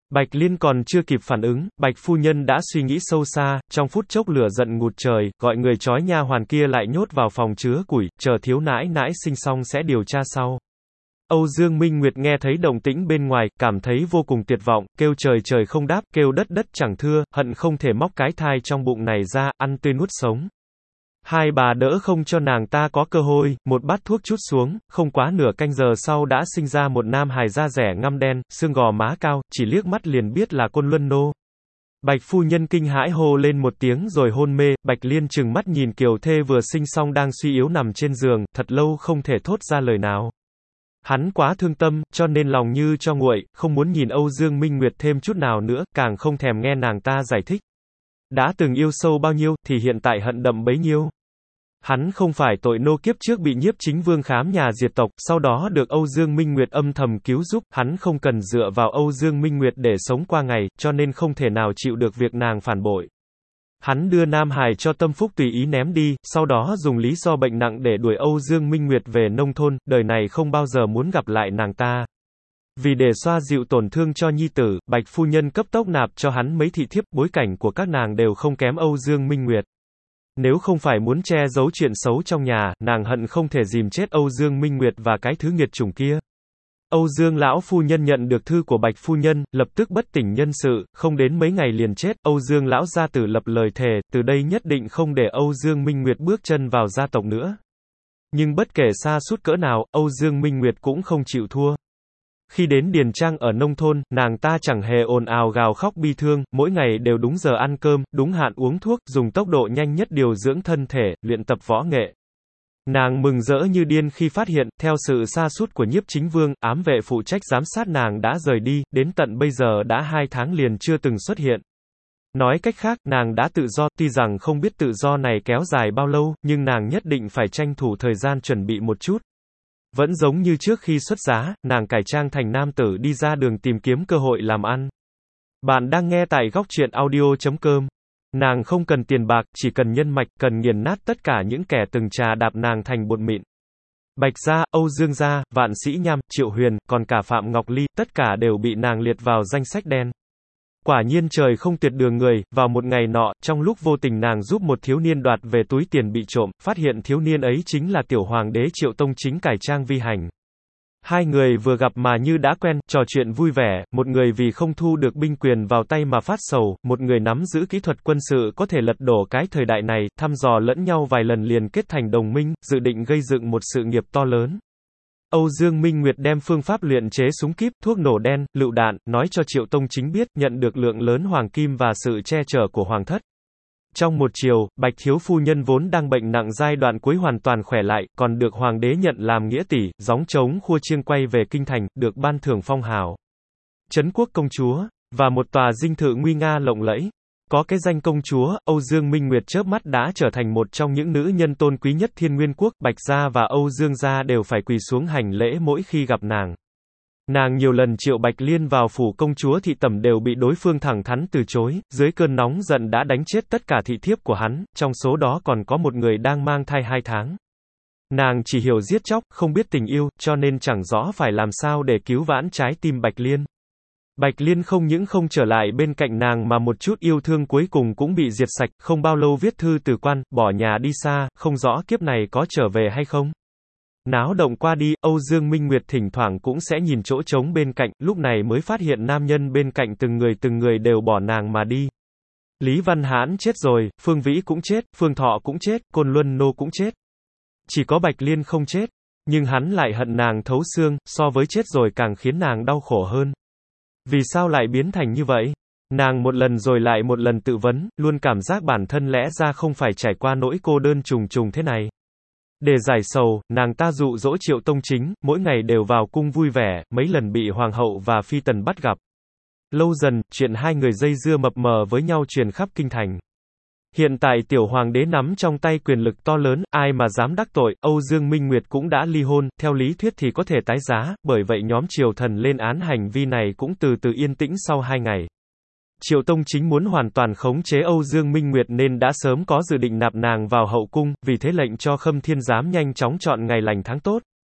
Bạch Liên còn chưa kịp phản ứng, Bạch phu nhân đã suy nghĩ sâu xa, trong phút chốc lửa giận ngút trời, gọi người trói nha hoàn kia lại nhốt vào phòng chứa củi, chờ thiếu nãi nãi sinh xong sẽ điều tra sau. Âu Dương Minh Nguyệt nghe thấy động tĩnh bên ngoài, cảm thấy vô cùng tuyệt vọng, kêu trời trời không đáp, kêu đất đất chẳng thưa, hận không thể móc cái thai trong bụng này ra, ăn tươi nuốt sống. Hai bà đỡ không cho nàng ta có cơ hội, một bát thuốc trút xuống, không quá nửa canh giờ sau đã sinh ra một nam hài da rẻ ngăm đen, xương gò má cao, chỉ liếc mắt liền biết là Côn Luân Nô. Bạch phu nhân kinh hãi hô lên một tiếng rồi hôn mê, Bạch Liên trừng mắt nhìn kiều thê vừa sinh xong đang suy yếu nằm trên giường, thật lâu không thể thốt ra lời nào. Hắn quá thương tâm, cho nên lòng như cho nguội, không muốn nhìn Âu Dương Minh Nguyệt thêm chút nào nữa, càng không thèm nghe nàng ta giải thích. Đã từng yêu sâu bao nhiêu, thì hiện tại hận đậm bấy nhiêu. Hắn không phải tội nô kiếp trước bị Nhiếp Chính Vương khám nhà diệt tộc, sau đó được Âu Dương Minh Nguyệt âm thầm cứu giúp, hắn không cần dựa vào Âu Dương Minh Nguyệt để sống qua ngày, cho nên không thể nào chịu được việc nàng phản bội. Hắn đưa Nam Hải cho Tâm Phúc tùy ý ném đi, sau đó dùng lý do bệnh nặng để đuổi Âu Dương Minh Nguyệt về nông thôn, đời này không bao giờ muốn gặp lại nàng ta. Vì để xoa dịu tổn thương cho nhi tử, Bạch phu nhân cấp tốc nạp cho hắn mấy thị thiếp, bối cảnh của các nàng đều không kém Âu Dương Minh Nguyệt. Nếu không phải muốn che giấu chuyện xấu trong nhà, nàng hận không thể dìm chết Âu Dương Minh Nguyệt và cái thứ nghiệt chủng kia. Âu Dương lão phu nhân nhận được thư của Bạch phu nhân, lập tức bất tỉnh nhân sự, không đến mấy ngày liền chết. Âu Dương lão gia tử lập lời thề, từ đây nhất định không để Âu Dương Minh Nguyệt bước chân vào gia tộc nữa. Nhưng bất kể xa suốt cỡ nào, Âu Dương Minh Nguyệt cũng không chịu thua. Khi đến điền trang ở nông thôn, nàng ta chẳng hề ồn ào gào khóc bi thương, mỗi ngày đều đúng giờ ăn cơm, đúng hạn uống thuốc, dùng tốc độ nhanh nhất điều dưỡng thân thể, luyện tập võ nghệ. Nàng mừng rỡ như điên khi phát hiện, theo sự sa sút của Nhiếp Chính Vương, ám vệ phụ trách giám sát nàng đã rời đi, đến tận bây giờ đã 2 tháng liền chưa từng xuất hiện. Nói cách khác, nàng đã tự do, tuy rằng không biết tự do này kéo dài bao lâu, nhưng nàng nhất định phải tranh thủ thời gian chuẩn bị một chút. Vẫn giống như trước khi xuất giá, nàng cải trang thành nam tử đi ra đường tìm kiếm cơ hội làm ăn. Bạn đang nghe tại góc truyện audio.com. Nàng không cần tiền bạc, chỉ cần nhân mạch, cần nghiền nát tất cả những kẻ từng trà đạp nàng thành bột mịn. Bạch gia, Âu Dương gia, Vạn Sĩ Nham, Triệu Huyền, còn cả Phạm Ngọc Ly, tất cả đều bị nàng liệt vào danh sách đen. Quả nhiên trời không tuyệt đường người, vào một ngày nọ, trong lúc vô tình nàng giúp một thiếu niên đoạt về túi tiền bị trộm, phát hiện thiếu niên ấy chính là tiểu hoàng đế Triệu Tông Chính cải trang vi hành. Hai người vừa gặp mà như đã quen, trò chuyện vui vẻ, một người vì không thu được binh quyền vào tay mà phát sầu, một người nắm giữ kỹ thuật quân sự có thể lật đổ cái thời đại này, thăm dò lẫn nhau vài lần liền kết thành đồng minh, dự định gây dựng một sự nghiệp to lớn. Âu Dương Minh Nguyệt đem phương pháp luyện chế súng kíp, thuốc nổ đen, lựu đạn, nói cho Triệu Tông Chính biết, nhận được lượng lớn hoàng kim và sự che chở của hoàng thất. Trong một chiều, Bạch thiếu phu nhân vốn đang bệnh nặng giai đoạn cuối hoàn toàn khỏe lại, còn được hoàng đế nhận làm nghĩa tỷ, gióng trống khua chiêng quay về kinh thành, được ban thưởng phong hào Trấn quốc công chúa, và một tòa dinh thự nguy nga lộng lẫy. Có cái danh công chúa, Âu Dương Minh Nguyệt chớp mắt đã trở thành một trong những nữ nhân tôn quý nhất Thiên Nguyên quốc, Bạch gia và Âu Dương gia đều phải quỳ xuống hành lễ mỗi khi gặp nàng. Nàng nhiều lần triệu Bạch Liên vào phủ công chúa thị tẩm đều bị đối phương thẳng thắn từ chối, dưới cơn nóng giận đã đánh chết tất cả thị thiếp của hắn, trong số đó còn có một người đang mang thai 2 tháng. Nàng chỉ hiểu giết chóc, không biết tình yêu, cho nên chẳng rõ phải làm sao để cứu vãn trái tim Bạch Liên. Bạch Liên không những không trở lại bên cạnh nàng mà một chút yêu thương cuối cùng cũng bị diệt sạch, không bao lâu viết thư từ quan, bỏ nhà đi xa, không rõ kiếp này có trở về hay không. Náo động qua đi, Âu Dương Minh Nguyệt thỉnh thoảng cũng sẽ nhìn chỗ trống bên cạnh, lúc này mới phát hiện nam nhân bên cạnh từng người đều bỏ nàng mà đi. Lý Văn Hãn chết rồi, Phương Vĩ cũng chết, Phương Thọ cũng chết, Côn Luân Nô cũng chết. Chỉ có Bạch Liên không chết, nhưng hắn lại hận nàng thấu xương, so với chết rồi càng khiến nàng đau khổ hơn. Vì sao lại biến thành như vậy? Nàng một lần rồi lại một lần tự vấn, luôn cảm giác bản thân lẽ ra không phải trải qua nỗi cô đơn trùng trùng thế này. Để giải sầu, nàng ta dụ dỗ Triệu Tông Chính, mỗi ngày đều vào cung vui vẻ, mấy lần bị hoàng hậu và phi tần bắt gặp. Lâu dần, chuyện hai người dây dưa mập mờ với nhau truyền khắp kinh thành. Hiện tại tiểu hoàng đế nắm trong tay quyền lực to lớn, ai mà dám đắc tội, Âu Dương Minh Nguyệt cũng đã ly hôn, theo lý thuyết thì có thể tái giá, bởi vậy nhóm triều thần lên án hành vi này cũng từ từ yên tĩnh sau 2 ngày. Triệu Tông Chính muốn hoàn toàn khống chế Âu Dương Minh Nguyệt nên đã sớm có dự định nạp nàng vào hậu cung, vì thế lệnh cho Khâm Thiên Giám nhanh chóng chọn ngày lành tháng tốt.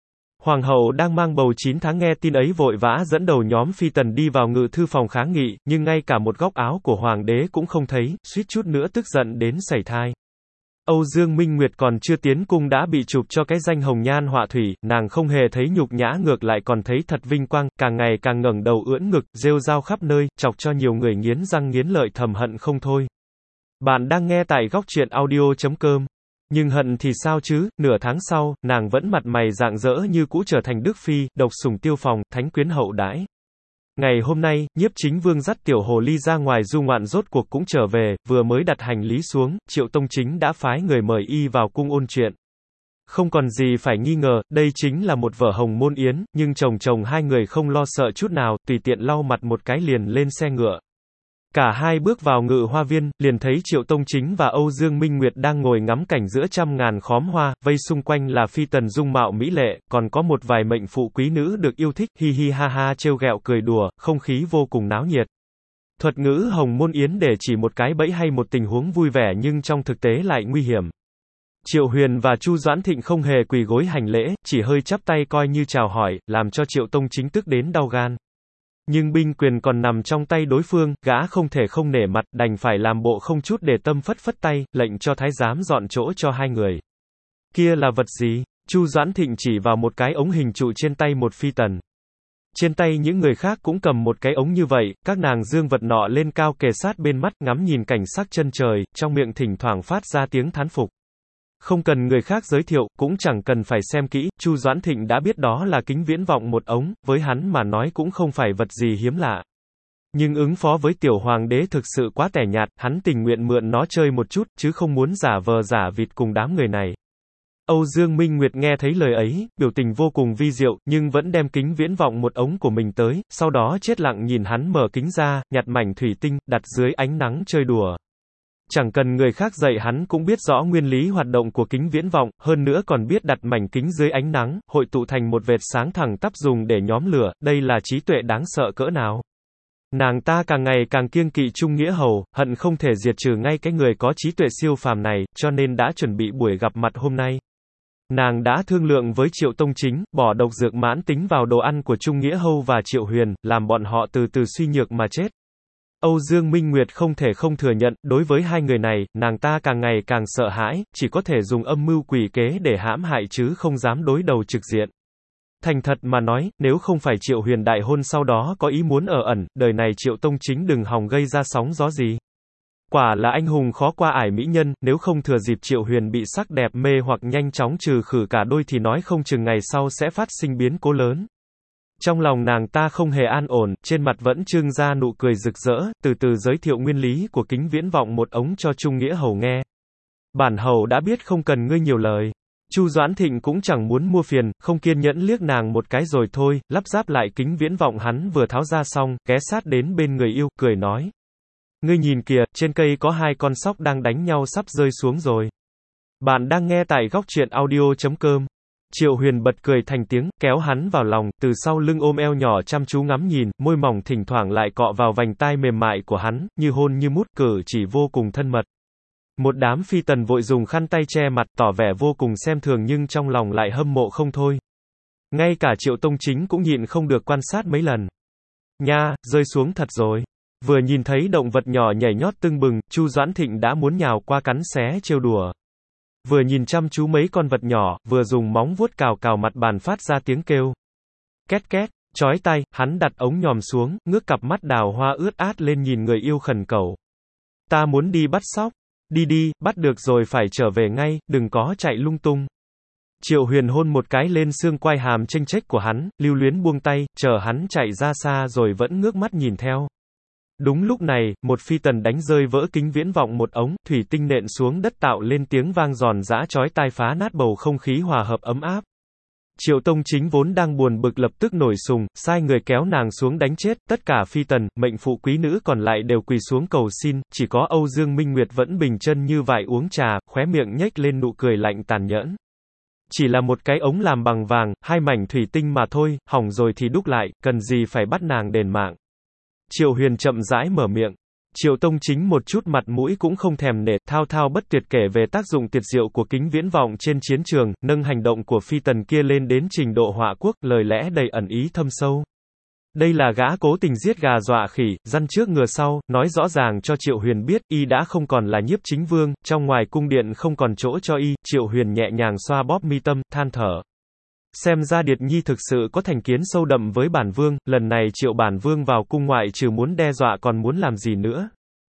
Hoàng hậu đang mang bầu 9 tháng nghe tin ấy vội vã dẫn đầu nhóm phi tần đi vào ngự thư phòng kháng nghị, nhưng ngay cả một góc áo của hoàng đế cũng không thấy, suýt chút nữa tức giận đến sẩy thai. Âu Dương Minh Nguyệt còn chưa tiến cung đã bị chụp cho cái danh hồng nhan họa thủy, nàng không hề thấy nhục nhã ngược lại còn thấy thật vinh quang, càng ngày càng ngẩng đầu ưỡn ngực, rêu rao khắp nơi, chọc cho nhiều người nghiến răng nghiến lợi thầm hận không thôi. Bạn đang nghe tại góc truyện audio.com. Nhưng hận thì sao chứ, nửa tháng sau, nàng vẫn mặt mày rạng rỡ như cũ trở thành Đức Phi, độc sủng tiêu phòng, thánh quyến hậu đãi. Ngày hôm nay, Nhiếp Chính Vương dắt tiểu hồ ly ra ngoài du ngoạn rốt cuộc cũng trở về, vừa mới đặt hành lý xuống, Triệu Tông Chính đã phái người mời y vào cung ôn chuyện. Không còn gì phải nghi ngờ, đây chính là một vở hồng môn yến, nhưng chồng hai người không lo sợ chút nào, tùy tiện lau mặt một cái liền lên xe ngựa. Cả hai bước vào ngự hoa viên, liền thấy Triệu Tông Chính và Âu Dương Minh Nguyệt đang ngồi ngắm cảnh giữa trăm ngàn khóm hoa, vây xung quanh là phi tần dung mạo mỹ lệ, còn có một vài mệnh phụ quý nữ được yêu thích, hi hi ha ha trêu ghẹo cười đùa, không khí vô cùng náo nhiệt. Thuật ngữ hồng môn yến để chỉ một cái bẫy hay một tình huống vui vẻ nhưng trong thực tế lại nguy hiểm. Triệu Huyền và Chu Doãn Thịnh không hề quỳ gối hành lễ, chỉ hơi chắp tay coi như chào hỏi, làm cho Triệu Tông Chính tức đến đau gan. Nhưng binh quyền còn nằm trong tay đối phương, gã không thể không nể mặt, đành phải làm bộ không chút để tâm phất phất tay, lệnh cho thái giám dọn chỗ cho hai người. Kia là vật gì? Chu Doãn Thịnh chỉ vào một cái ống hình trụ trên tay một phi tần. Trên tay những người khác cũng cầm một cái ống như vậy, các nàng dương vật nọ lên cao kề sát bên mắt, ngắm nhìn cảnh sắc chân trời, trong miệng thỉnh thoảng phát ra tiếng thán phục. Không cần người khác giới thiệu, cũng chẳng cần phải xem kỹ, Chu Doãn Thịnh đã biết đó là kính viễn vọng một ống, với hắn mà nói cũng không phải vật gì hiếm lạ. Nhưng ứng phó với tiểu hoàng đế thực sự quá tẻ nhạt, hắn tình nguyện mượn nó chơi một chút, chứ không muốn giả vờ giả vịt cùng đám người này. Âu Dương Minh Nguyệt nghe thấy lời ấy, biểu tình vô cùng vi diệu, nhưng vẫn đem kính viễn vọng một ống của mình tới, sau đó chết lặng nhìn hắn mở kính ra, nhặt mảnh thủy tinh, đặt dưới ánh nắng chơi đùa. Chẳng cần người khác dạy hắn cũng biết rõ nguyên lý hoạt động của kính viễn vọng, hơn nữa còn biết đặt mảnh kính dưới ánh nắng, hội tụ thành một vệt sáng thẳng tắp dùng để nhóm lửa, đây là trí tuệ đáng sợ cỡ nào. Nàng ta càng ngày càng kiêng kỵ Trung Nghĩa Hầu, hận không thể diệt trừ ngay cái người có trí tuệ siêu phàm này, cho nên đã chuẩn bị buổi gặp mặt hôm nay. Nàng đã thương lượng với Triệu Tông Chính, bỏ độc dược mãn tính vào đồ ăn của Trung Nghĩa Hầu và Triệu Huyền, làm bọn họ từ từ suy nhược mà chết. Âu Dương Minh Nguyệt không thể không thừa nhận, đối với hai người này, nàng ta càng ngày càng sợ hãi, chỉ có thể dùng âm mưu quỷ kế để hãm hại chứ không dám đối đầu trực diện. Thành thật mà nói, nếu không phải Triệu Huyền đại hôn sau đó có ý muốn ở ẩn, đời này Triệu Tông Chính đừng hòng gây ra sóng gió gì. Quả là anh hùng khó qua ải mỹ nhân, nếu không thừa dịp Triệu Huyền bị sắc đẹp mê hoặc nhanh chóng trừ khử cả đôi thì nói không chừng ngày sau sẽ phát sinh biến cố lớn. Trong lòng nàng ta không hề an ổn, trên mặt vẫn trưng ra nụ cười rực rỡ, từ từ giới thiệu nguyên lý của kính viễn vọng một ống cho Trung Nghĩa Hầu nghe. Bản hầu đã biết không cần ngươi nhiều lời. Chu Doãn Thịnh cũng chẳng muốn mua phiền, không kiên nhẫn liếc nàng một cái rồi thôi, lắp ráp lại kính viễn vọng hắn vừa tháo ra xong, ghé sát đến bên người yêu, cười nói. Ngươi nhìn kìa, trên cây có hai con sóc đang đánh nhau sắp rơi xuống rồi. Bạn đang nghe tại góc truyện audio.com. Triệu Huyền bật cười thành tiếng, kéo hắn vào lòng, từ sau lưng ôm eo nhỏ chăm chú ngắm nhìn, môi mỏng thỉnh thoảng lại cọ vào vành tai mềm mại của hắn, như hôn như mút, cử chỉ vô cùng thân mật. Một đám phi tần vội dùng khăn tay che mặt, tỏ vẻ vô cùng xem thường nhưng trong lòng lại hâm mộ không thôi. Ngay cả Triệu Tông Chính cũng nhịn không được quan sát mấy lần. Nha, rơi xuống thật rồi. Vừa nhìn thấy động vật nhỏ nhảy nhót tưng bừng, Chu Doãn Thịnh đã muốn nhào qua cắn xé trêu đùa. Vừa nhìn chăm chú mấy con vật nhỏ, vừa dùng móng vuốt cào cào mặt bàn phát ra tiếng kêu. Két két, chói tai, hắn đặt ống nhòm xuống, ngước cặp mắt đào hoa ướt át lên nhìn người yêu khẩn cầu. Ta muốn đi bắt sóc. Đi đi, bắt được rồi phải trở về ngay, đừng có chạy lung tung. Triệu Huyền hôn một cái lên xương quai hàm chênh chếch của hắn, lưu luyến buông tay, chờ hắn chạy ra xa rồi vẫn ngước mắt nhìn theo. Đúng lúc này, một phi tần đánh rơi vỡ kính viễn vọng một ống, thủy tinh nện xuống đất tạo lên tiếng vang giòn giã chói tai phá nát bầu không khí hòa hợp ấm áp. Triệu Tông Chính vốn đang buồn bực lập tức nổi sùng, sai người kéo nàng xuống đánh chết, tất cả phi tần, mệnh phụ quý nữ còn lại đều quỳ xuống cầu xin, chỉ có Âu Dương Minh Nguyệt vẫn bình chân như vại uống trà, khóe miệng nhếch lên nụ cười lạnh tàn nhẫn. Chỉ là một cái ống làm bằng vàng, hai mảnh thủy tinh mà thôi, hỏng rồi thì đúc lại, cần gì phải bắt nàng đền mạng. Triệu Huyền chậm rãi mở miệng. Triệu Tông Chính một chút mặt mũi cũng không thèm nể, thao thao bất tuyệt kể về tác dụng tuyệt diệu của kính viễn vọng trên chiến trường, nâng hành động của phi tần kia lên đến trình độ họa quốc, lời lẽ đầy ẩn ý thâm sâu. Đây là gã cố tình giết gà dọa khỉ, răn trước ngừa sau, nói rõ ràng cho Triệu Huyền biết, y đã không còn là Nhiếp Chính Vương, trong ngoài cung điện không còn chỗ cho y. Triệu Huyền nhẹ nhàng xoa bóp mi tâm, than thở. Xem ra Điệt Nhi thực sự có thành kiến sâu đậm với bản vương, lần này Triệu bản vương vào cung ngoại trừ muốn đe dọa còn muốn làm gì nữa.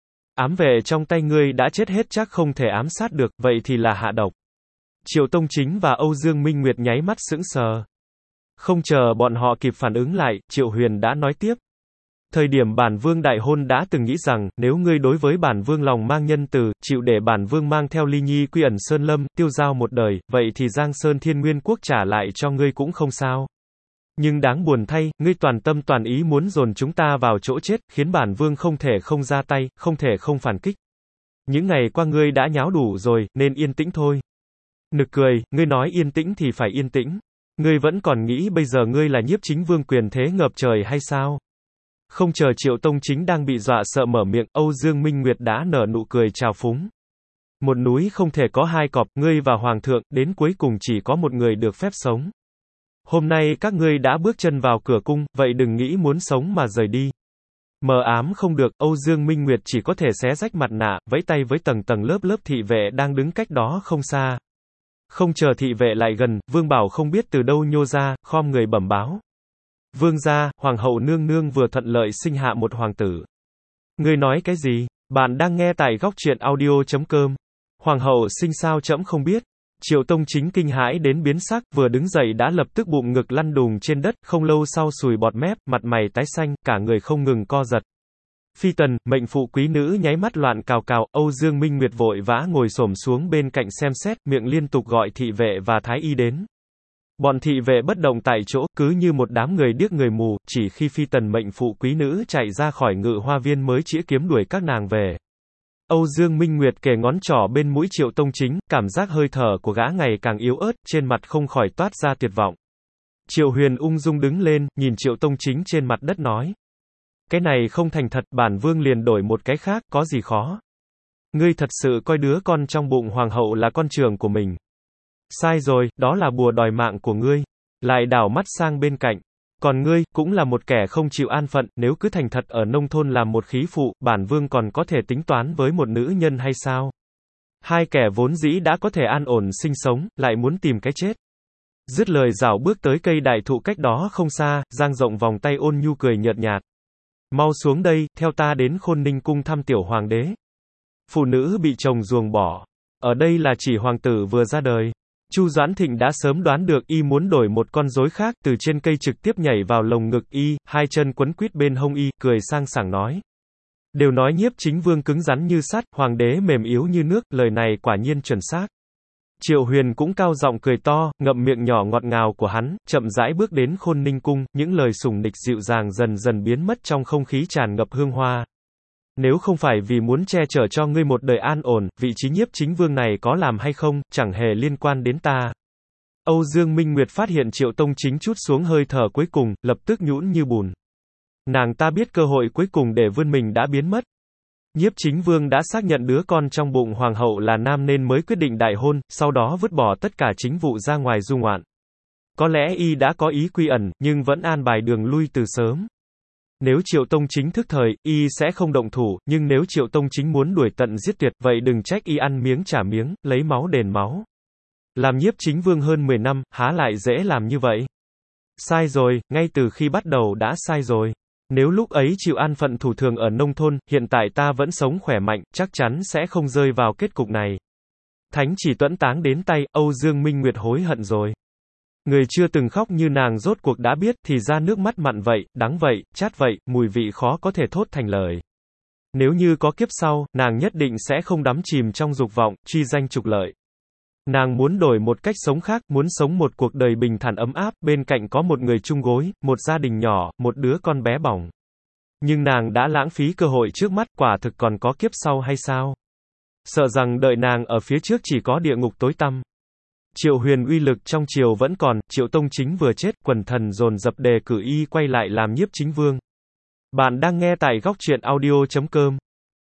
Ám vệ trong tay ngươi đã chết hết chắc không thể ám sát được, vậy thì là hạ độc. Triệu Tông Chính và Âu Dương Minh Nguyệt nháy mắt sững sờ. Không chờ bọn họ kịp phản ứng lại, Triệu Huyền đã nói tiếp. Thời điểm bản vương đại hôn đã từng nghĩ rằng, nếu ngươi đối với bản vương lòng mang nhân từ, chịu để bản vương mang theo Ly Nhi quy ẩn Sơn Lâm, tiêu giao một đời, vậy thì Giang Sơn Thiên Nguyên Quốc trả lại cho ngươi cũng không sao. Nhưng đáng buồn thay, ngươi toàn tâm toàn ý muốn dồn chúng ta vào chỗ chết, khiến bản vương không thể không ra tay, không thể không phản kích. Những ngày qua ngươi đã nháo đủ rồi, nên yên tĩnh thôi. Nực cười, ngươi nói yên tĩnh thì phải yên tĩnh. Ngươi vẫn còn nghĩ bây giờ ngươi là Nhiếp Chính Vương quyền thế ngập trời hay sao? Không chờ Triệu Tông Chính đang bị dọa sợ mở miệng, Âu Dương Minh Nguyệt đã nở nụ cười trào phúng. Một núi không thể có hai cọp, ngươi và Hoàng thượng, đến cuối cùng chỉ có một người được phép sống. Hôm nay các ngươi đã bước chân vào cửa cung, vậy đừng nghĩ muốn sống mà rời đi. Mờ ám không được, Âu Dương Minh Nguyệt chỉ có thể xé rách mặt nạ, vẫy tay với tầng tầng lớp lớp thị vệ đang đứng cách đó không xa. Không chờ thị vệ lại gần, Vương Bảo không biết từ đâu nhô ra, khom người bẩm báo. Vương gia, Hoàng hậu nương nương vừa thuận lợi sinh hạ một hoàng tử. Ngươi nói cái gì? Bạn đang nghe tại góc truyện audio.com. Hoàng hậu sinh sao trẫm không biết. Triệu Tông Chính kinh hãi đến biến sắc, vừa đứng dậy đã lập tức bụng ngực lăn đùng trên đất, không lâu sau sùi bọt mép, mặt mày tái xanh, cả người không ngừng co giật. Phi tần, mệnh phụ quý nữ nháy mắt loạn cào cào, Âu Dương Minh Nguyệt vội vã ngồi xổm xuống bên cạnh xem xét, miệng liên tục gọi thị vệ và thái y đến. Bọn thị vệ bất động tại chỗ, cứ như một đám người điếc người mù, chỉ khi phi tần mệnh phụ quý nữ chạy ra khỏi ngự hoa viên mới chĩa kiếm đuổi các nàng về. Âu Dương Minh Nguyệt kề ngón trỏ bên mũi Triệu Tông Chính, cảm giác hơi thở của gã ngày càng yếu ớt, trên mặt không khỏi toát ra tuyệt vọng. Triệu Huyền ung dung đứng lên, nhìn Triệu Tông Chính trên mặt đất nói. Cái này không thành thật, bản vương liền đổi một cái khác, có gì khó. Ngươi thật sự coi đứa con trong bụng hoàng hậu là con trưởng của mình. Sai rồi, đó là bùa đòi mạng của ngươi. Lại đảo mắt sang bên cạnh. Còn ngươi, cũng là một kẻ không chịu an phận, nếu cứ thành thật ở nông thôn làm một khí phụ, bản vương còn có thể tính toán với một nữ nhân hay sao? Hai kẻ vốn dĩ đã có thể an ổn sinh sống, lại muốn tìm cái chết. Dứt lời rảo bước tới cây đại thụ cách đó không xa, dang rộng vòng tay ôn nhu cười nhợt nhạt. Mau xuống đây, theo ta đến Khôn Ninh cung thăm tiểu hoàng đế. Phụ nữ bị chồng ruồng bỏ. Ở đây là chỉ hoàng tử vừa ra đời. Chu Doãn Thịnh đã sớm đoán được y muốn đổi một con rối khác, từ trên cây trực tiếp nhảy vào lồng ngực y, hai chân quấn quýt bên hông y, cười sang sảng nói. Đều nói Nhiếp Chính Vương cứng rắn như sắt, hoàng đế mềm yếu như nước, lời này quả nhiên chuẩn xác. Triệu Huyền cũng cao giọng cười to, ngậm miệng nhỏ ngọt ngào của hắn, chậm rãi bước đến Khôn Ninh cung, những lời sủng nịch dịu dàng dần dần biến mất trong không khí tràn ngập hương hoa. Nếu không phải vì muốn che chở cho ngươi một đời an ổn, vị trí Nhiếp Chính Vương này có làm hay không, chẳng hề liên quan đến ta. Âu Dương Minh Nguyệt phát hiện Triệu Tông Chính trút xuống hơi thở cuối cùng, lập tức nhũn như bùn. Nàng ta biết cơ hội cuối cùng để vươn mình đã biến mất. Nhiếp Chính Vương đã xác nhận đứa con trong bụng hoàng hậu là nam nên mới quyết định đại hôn, sau đó vứt bỏ tất cả chính vụ ra ngoài du ngoạn. Có lẽ y đã có ý quy ẩn, nhưng vẫn an bài đường lui từ sớm. Nếu Triệu Tông Chính thức thời, y sẽ không động thủ, nhưng nếu Triệu Tông Chính muốn đuổi tận giết tuyệt, vậy đừng trách y ăn miếng trả miếng, lấy máu đền máu. Làm Nhiếp Chính Vương hơn 10 năm, há lại dễ làm như vậy? Sai rồi, ngay từ khi bắt đầu đã sai rồi. Nếu lúc ấy chịu an phận thủ thường ở nông thôn, hiện tại ta vẫn sống khỏe mạnh, chắc chắn sẽ không rơi vào kết cục này. Thánh chỉ tuẫn táng đến tay, Âu Dương Minh Nguyệt hối hận rồi. Người chưa từng khóc như nàng rốt cuộc đã biết, thì ra nước mắt mặn vậy, đắng vậy, chát vậy, mùi vị khó có thể thốt thành lời. Nếu như có kiếp sau, nàng nhất định sẽ không đắm chìm trong dục vọng, truy danh trục lợi. Nàng muốn đổi một cách sống khác, muốn sống một cuộc đời bình thản ấm áp, bên cạnh có một người chung gối, một gia đình nhỏ, một đứa con bé bỏng. Nhưng nàng đã lãng phí cơ hội trước mắt, quả thực còn có kiếp sau hay sao? Sợ rằng đợi nàng ở phía trước chỉ có địa ngục tối tăm. Triệu Huyền uy lực trong triều vẫn còn, Triệu Tông Chính vừa chết, quần thần dồn dập đề cử y quay lại làm Nhiếp Chính Vương. Bạn đang nghe tại góc truyện audio.com.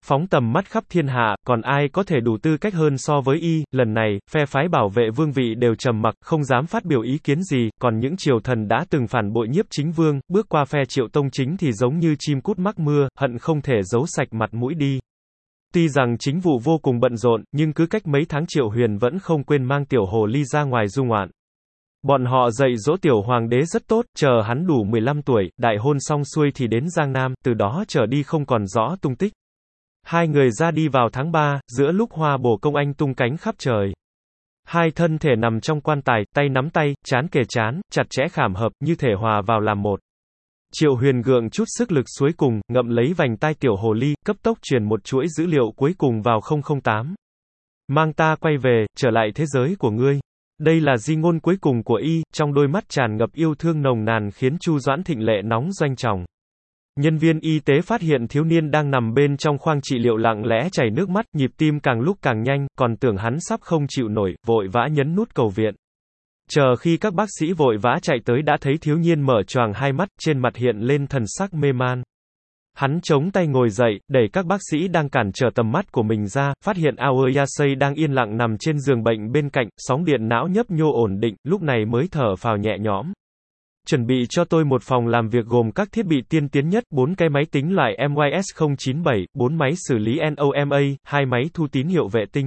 phóng tầm mắt khắp thiên hạ, còn ai có thể đủ tư cách hơn so với y. Lần này, phe phái bảo vệ vương vị đều trầm mặc, không dám phát biểu ý kiến gì, còn những triều thần đã từng phản bội Nhiếp Chính Vương, bước qua phe Triệu Tông Chính thì giống như chim cút mắc mưa, hận không thể giấu sạch mặt mũi đi. Tuy rằng chính vụ vô cùng bận rộn, nhưng cứ cách mấy tháng Triệu Huyền vẫn không quên mang tiểu hồ ly ra ngoài du ngoạn. Bọn họ dạy dỗ tiểu hoàng đế rất tốt, chờ hắn đủ 15 tuổi, đại hôn xong xuôi thì đến Giang Nam, từ đó trở đi không còn rõ tung tích. Hai người ra đi vào tháng 3, giữa lúc hoa bồ công anh tung cánh khắp trời. Hai thân thể nằm trong quan tài, tay nắm tay, trán kề trán, chặt chẽ khảm hợp, như thể hòa vào làm một. Triệu Huyền gượng chút sức lực cuối cùng, ngậm lấy vành tai tiểu hồ ly, cấp tốc truyền một chuỗi dữ liệu cuối cùng vào 008. Mang ta quay về, trở lại thế giới của ngươi. Đây là di ngôn cuối cùng của y, trong đôi mắt tràn ngập yêu thương nồng nàn khiến Chu Doãn Thịnh lệ nóng doanh tròng. Nhân viên y tế phát hiện thiếu niên đang nằm bên trong khoang trị liệu lặng lẽ chảy nước mắt, nhịp tim càng lúc càng nhanh, còn tưởng hắn sắp không chịu nổi, vội vã nhấn nút cầu viện. Chờ khi các bác sĩ vội vã chạy tới đã thấy thiếu niên mở choàng hai mắt, trên mặt hiện lên thần sắc mê man. Hắn chống tay ngồi dậy, đẩy các bác sĩ đang cản trở tầm mắt của mình ra, phát hiện Aoyasei đang yên lặng nằm trên giường bệnh bên cạnh, sóng điện não nhấp nhô ổn định, lúc này mới thở phào nhẹ nhõm. Chuẩn bị cho tôi một phòng làm việc gồm các thiết bị tiên tiến nhất, 4 cái máy tính loại MYS097, 4 máy xử lý NOMA, 2 máy thu tín hiệu vệ tinh.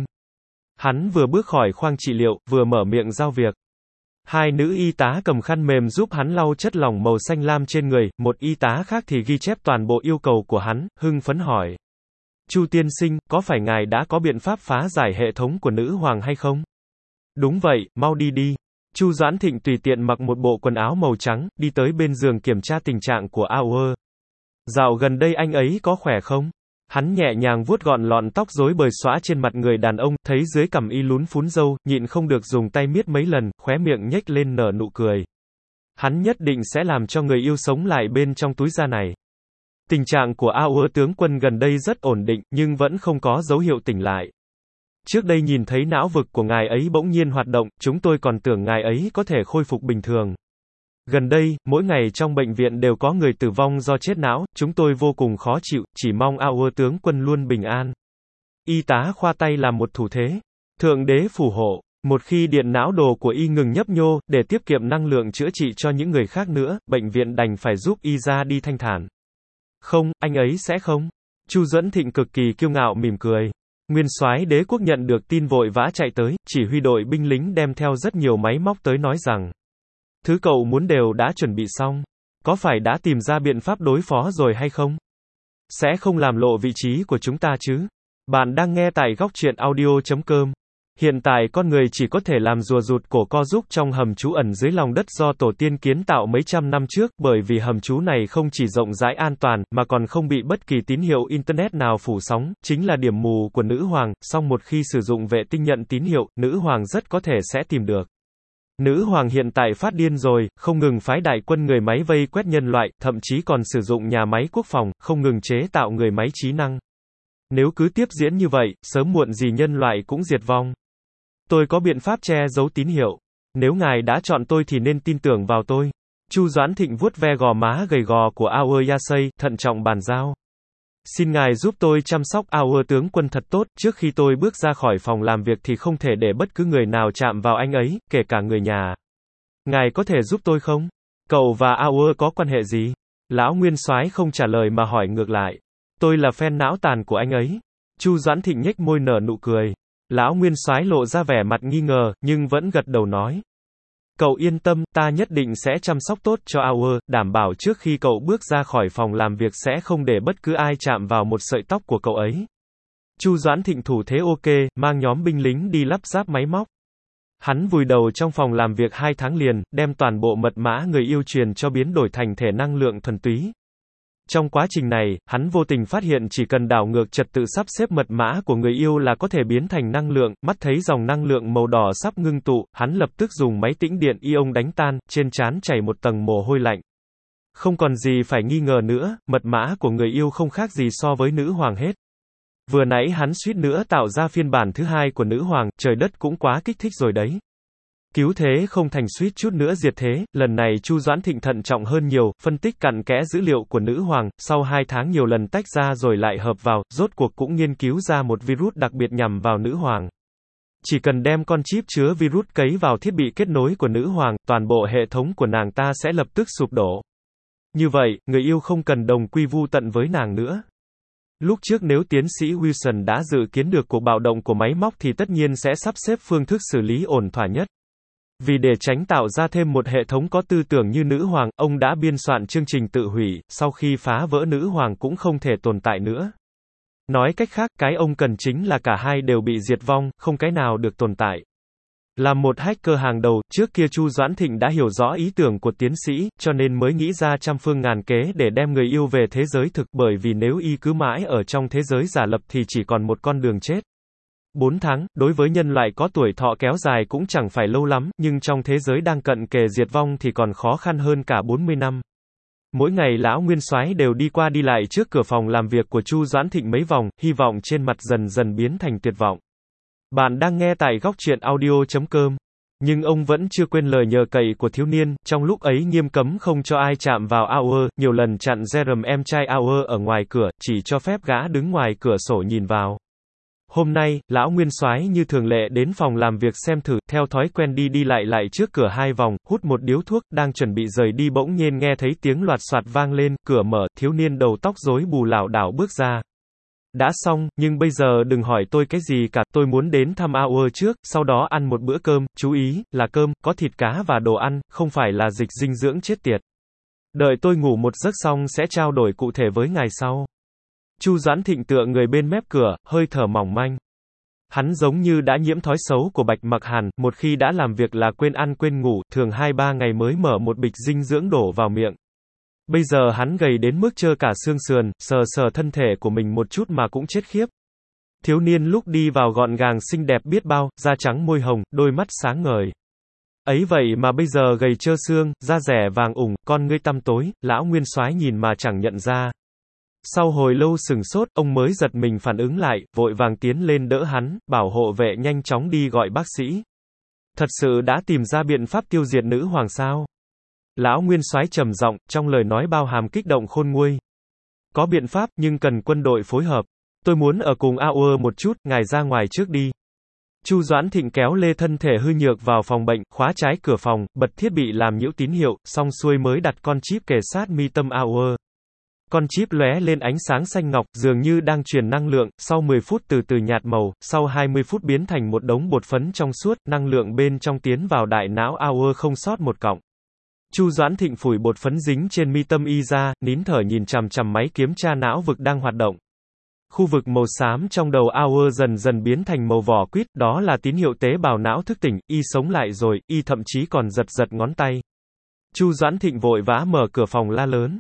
Hắn vừa bước khỏi khoang trị liệu, vừa mở miệng giao việc. Hai nữ y tá cầm khăn mềm giúp hắn lau chất lỏng màu xanh lam trên người, một y tá khác thì ghi chép toàn bộ yêu cầu của hắn, hưng phấn hỏi. Chu tiên sinh, có phải ngài đã có biện pháp phá giải hệ thống của nữ hoàng hay không? Đúng vậy, mau đi đi. Chu Doãn Thịnh tùy tiện mặc một bộ quần áo màu trắng, đi tới bên giường kiểm tra tình trạng của Aoe. Dạo gần đây anh ấy có khỏe không? Hắn nhẹ nhàng vuốt gọn lọn tóc rối bời xõa trên mặt người đàn ông, thấy dưới cằm y lún phún râu, nhịn không được dùng tay miết mấy lần, khóe miệng nhếch lên nở nụ cười. Hắn nhất định sẽ làm cho người yêu sống lại bên trong túi da này. Tình trạng của Aoe tướng quân gần đây rất ổn định, nhưng vẫn không có dấu hiệu tỉnh lại. Trước đây nhìn thấy não vực của ngài ấy bỗng nhiên hoạt động, chúng tôi còn tưởng ngài ấy có thể khôi phục bình thường. Gần đây, mỗi ngày trong bệnh viện đều có người tử vong do chết não, chúng tôi vô cùng khó chịu, chỉ mong Aoe tướng quân luôn bình an. Y tá khoa tay làm một thủ thế. Thượng đế phù hộ. Một khi điện não đồ của y ngừng nhấp nhô, để tiết kiệm năng lượng chữa trị cho những người khác nữa, bệnh viện đành phải giúp y ra đi thanh thản. Không, anh ấy sẽ không. Chu Doãn Thịnh cực kỳ kiêu ngạo mỉm cười. Nguyên soái đế quốc nhận được tin vội vã chạy tới, chỉ huy đội binh lính đem theo rất nhiều máy móc tới nói rằng. Thứ cậu muốn đều đã chuẩn bị xong. Có phải đã tìm ra biện pháp đối phó rồi hay không? Sẽ không làm lộ vị trí của chúng ta chứ? Bạn đang nghe tại góc truyện audio.com. Hiện tại con người chỉ có thể làm rùa rụt cổ co giúp trong hầm trú ẩn dưới lòng đất do tổ tiên kiến tạo mấy trăm năm trước, bởi vì hầm trú này không chỉ rộng rãi an toàn, mà còn không bị bất kỳ tín hiệu Internet nào phủ sóng, chính là điểm mù của nữ hoàng, song một khi sử dụng vệ tinh nhận tín hiệu, nữ hoàng rất có thể sẽ tìm được. Nữ hoàng hiện tại phát điên rồi, không ngừng phái đại quân người máy vây quét nhân loại, thậm chí còn sử dụng nhà máy quốc phòng, không ngừng chế tạo người máy trí năng. Nếu cứ tiếp diễn như vậy, sớm muộn gì nhân loại cũng diệt vong. Tôi có biện pháp che giấu tín hiệu. Nếu ngài đã chọn tôi thì nên tin tưởng vào tôi. Chu Doãn Thịnh vuốt ve gò má gầy gò của Aoyasei, thận trọng bàn giao. Xin ngài giúp tôi chăm sóc Aoe tướng quân thật tốt, trước khi tôi bước ra khỏi phòng làm việc thì không thể để bất cứ người nào chạm vào anh ấy, kể cả người nhà. Ngài có thể giúp tôi không? Cậu và Aoe có quan hệ gì? Lão Nguyên Soái không trả lời mà hỏi ngược lại. Tôi là fan não tàn của anh ấy. Chu Doãn Thịnh nhếch môi nở nụ cười. Lão Nguyên Soái lộ ra vẻ mặt nghi ngờ, nhưng vẫn gật đầu nói. Cậu yên tâm, ta nhất định sẽ chăm sóc tốt cho Aoe, đảm bảo trước khi cậu bước ra khỏi phòng làm việc sẽ không để bất cứ ai chạm vào một sợi tóc của cậu ấy. Chu Doãn Thịnh thủ thế ok, mang nhóm binh lính đi lắp ráp máy móc. Hắn vùi đầu trong phòng làm việc 2 tháng liền, đem toàn bộ mật mã người yêu truyền cho biến đổi thành thể năng lượng thuần túy. Trong quá trình này, hắn vô tình phát hiện chỉ cần đảo ngược trật tự sắp xếp mật mã của người yêu là có thể biến thành năng lượng, mắt thấy dòng năng lượng màu đỏ sắp ngưng tụ, hắn lập tức dùng máy tĩnh điện ion đánh tan, trên trán chảy một tầng mồ hôi lạnh. Không còn gì phải nghi ngờ nữa, mật mã của người yêu không khác gì so với nữ hoàng hết. Vừa nãy hắn suýt nữa tạo ra phiên bản thứ 2 của nữ hoàng, trời đất cũng quá kích thích rồi đấy. Cứu thế không thành suýt chút nữa diệt thế, lần này Chu Doãn Thịnh thận trọng hơn nhiều, phân tích cặn kẽ dữ liệu của nữ hoàng, sau 2 tháng nhiều lần tách ra rồi lại hợp vào, rốt cuộc cũng nghiên cứu ra một virus đặc biệt nhằm vào nữ hoàng. Chỉ cần đem con chip chứa virus cấy vào thiết bị kết nối của nữ hoàng, toàn bộ hệ thống của nàng ta sẽ lập tức sụp đổ. Như vậy, người yêu không cần đồng quy vu tận với nàng nữa. Lúc trước nếu tiến sĩ Wilson đã dự kiến được cuộc bạo động của máy móc thì tất nhiên sẽ sắp xếp phương thức xử lý ổn thỏa nhất. Vì để tránh tạo ra thêm một hệ thống có tư tưởng như nữ hoàng, ông đã biên soạn chương trình tự hủy, sau khi phá vỡ nữ hoàng cũng không thể tồn tại nữa. Nói cách khác, cái ông cần chính là cả hai đều bị diệt vong, không cái nào được tồn tại. Là một hacker hàng đầu, trước kia Chu Doãn Thịnh đã hiểu rõ ý tưởng của tiến sĩ, cho nên mới nghĩ ra trăm phương ngàn kế để đem người yêu về thế giới thực, bởi vì nếu y cứ mãi ở trong thế giới giả lập thì chỉ còn một con đường chết. 4 tháng, đối với nhân loại có tuổi thọ kéo dài cũng chẳng phải lâu lắm, nhưng trong thế giới đang cận kề diệt vong thì còn khó khăn hơn cả 40 năm. Mỗi ngày lão Nguyên Soái đều đi qua đi lại trước cửa phòng làm việc của Chu Doãn Thịnh mấy vòng, hy vọng trên mặt dần dần biến thành tuyệt vọng. Bạn đang nghe tại góc truyện audio.com. Nhưng ông vẫn chưa quên lời nhờ cậy của thiếu niên, trong lúc ấy nghiêm cấm không cho ai chạm vào Auer, nhiều lần chặn Jerome em trai Auer ở ngoài cửa, chỉ cho phép gã đứng ngoài cửa sổ nhìn vào. Hôm nay, lão Nguyên Soái như thường lệ đến phòng làm việc xem thử, theo thói quen đi lại trước cửa 2 vòng, hút một điếu thuốc, đang chuẩn bị rời đi bỗng nhiên nghe thấy tiếng loạt soạt vang lên, cửa mở, thiếu niên đầu tóc rối bù lảo đảo bước ra. Đã xong, nhưng bây giờ đừng hỏi tôi cái gì cả, tôi muốn đến thăm Auer trước, sau đó ăn một bữa cơm, chú ý, là cơm, có thịt cá và đồ ăn, không phải là dịch dinh dưỡng chết tiệt. Đợi tôi ngủ một giấc xong sẽ trao đổi cụ thể với ngài sau. Chu Doãn Thịnh tựa người bên mép cửa, hơi thở mỏng manh. Hắn giống như đã nhiễm thói xấu của Bạch Mặc Hàn, một khi đã làm việc là quên ăn quên ngủ, thường 2-3 ngày mới mở một bịch dinh dưỡng đổ vào miệng. Bây giờ hắn gầy đến mức trơ cả xương sườn, sờ thân thể của mình một chút mà cũng chết khiếp. Thiếu niên lúc đi vào gọn gàng xinh đẹp biết bao, da trắng môi hồng, đôi mắt sáng ngời. Ấy vậy mà bây giờ gầy trơ xương, da rẻ vàng ủng, con ngươi tăm tối, lão Nguyên Soái nhìn mà chẳng nhận ra. Sau hồi lâu sừng sốt, ông mới giật mình phản ứng lại, vội vàng tiến lên đỡ hắn, bảo hộ vệ nhanh chóng đi gọi bác sĩ. Thật sự đã tìm ra biện pháp tiêu diệt nữ hoàng sao? Lão Nguyên Soái trầm giọng, trong lời nói bao hàm kích động khôn nguôi. Có biện pháp, nhưng cần quân đội phối hợp. Tôi muốn ở cùng Auer một chút, ngài ra ngoài trước đi. Chu Doãn Thịnh kéo lê thân thể hư nhược vào phòng bệnh, khóa trái cửa phòng, bật thiết bị làm nhiễu tín hiệu, xong xuôi mới đặt con chip kề sát mi tâm Auer. Con chip lóe lên ánh sáng xanh ngọc, dường như đang truyền năng lượng, sau 10 phút từ từ nhạt màu, sau 20 phút biến thành một đống bột phấn trong suốt, năng lượng bên trong tiến vào đại não Auer không sót một cọng. Chu Doãn Thịnh phủi bột phấn dính trên mi tâm y ra, nín thở nhìn chằm chằm máy kiểm tra não vực đang hoạt động. Khu vực màu xám trong đầu Auer dần dần biến thành màu vỏ quýt, đó là tín hiệu tế bào não thức tỉnh, y sống lại rồi, y thậm chí còn giật ngón tay. Chu Doãn Thịnh vội vã mở cửa phòng la lớn.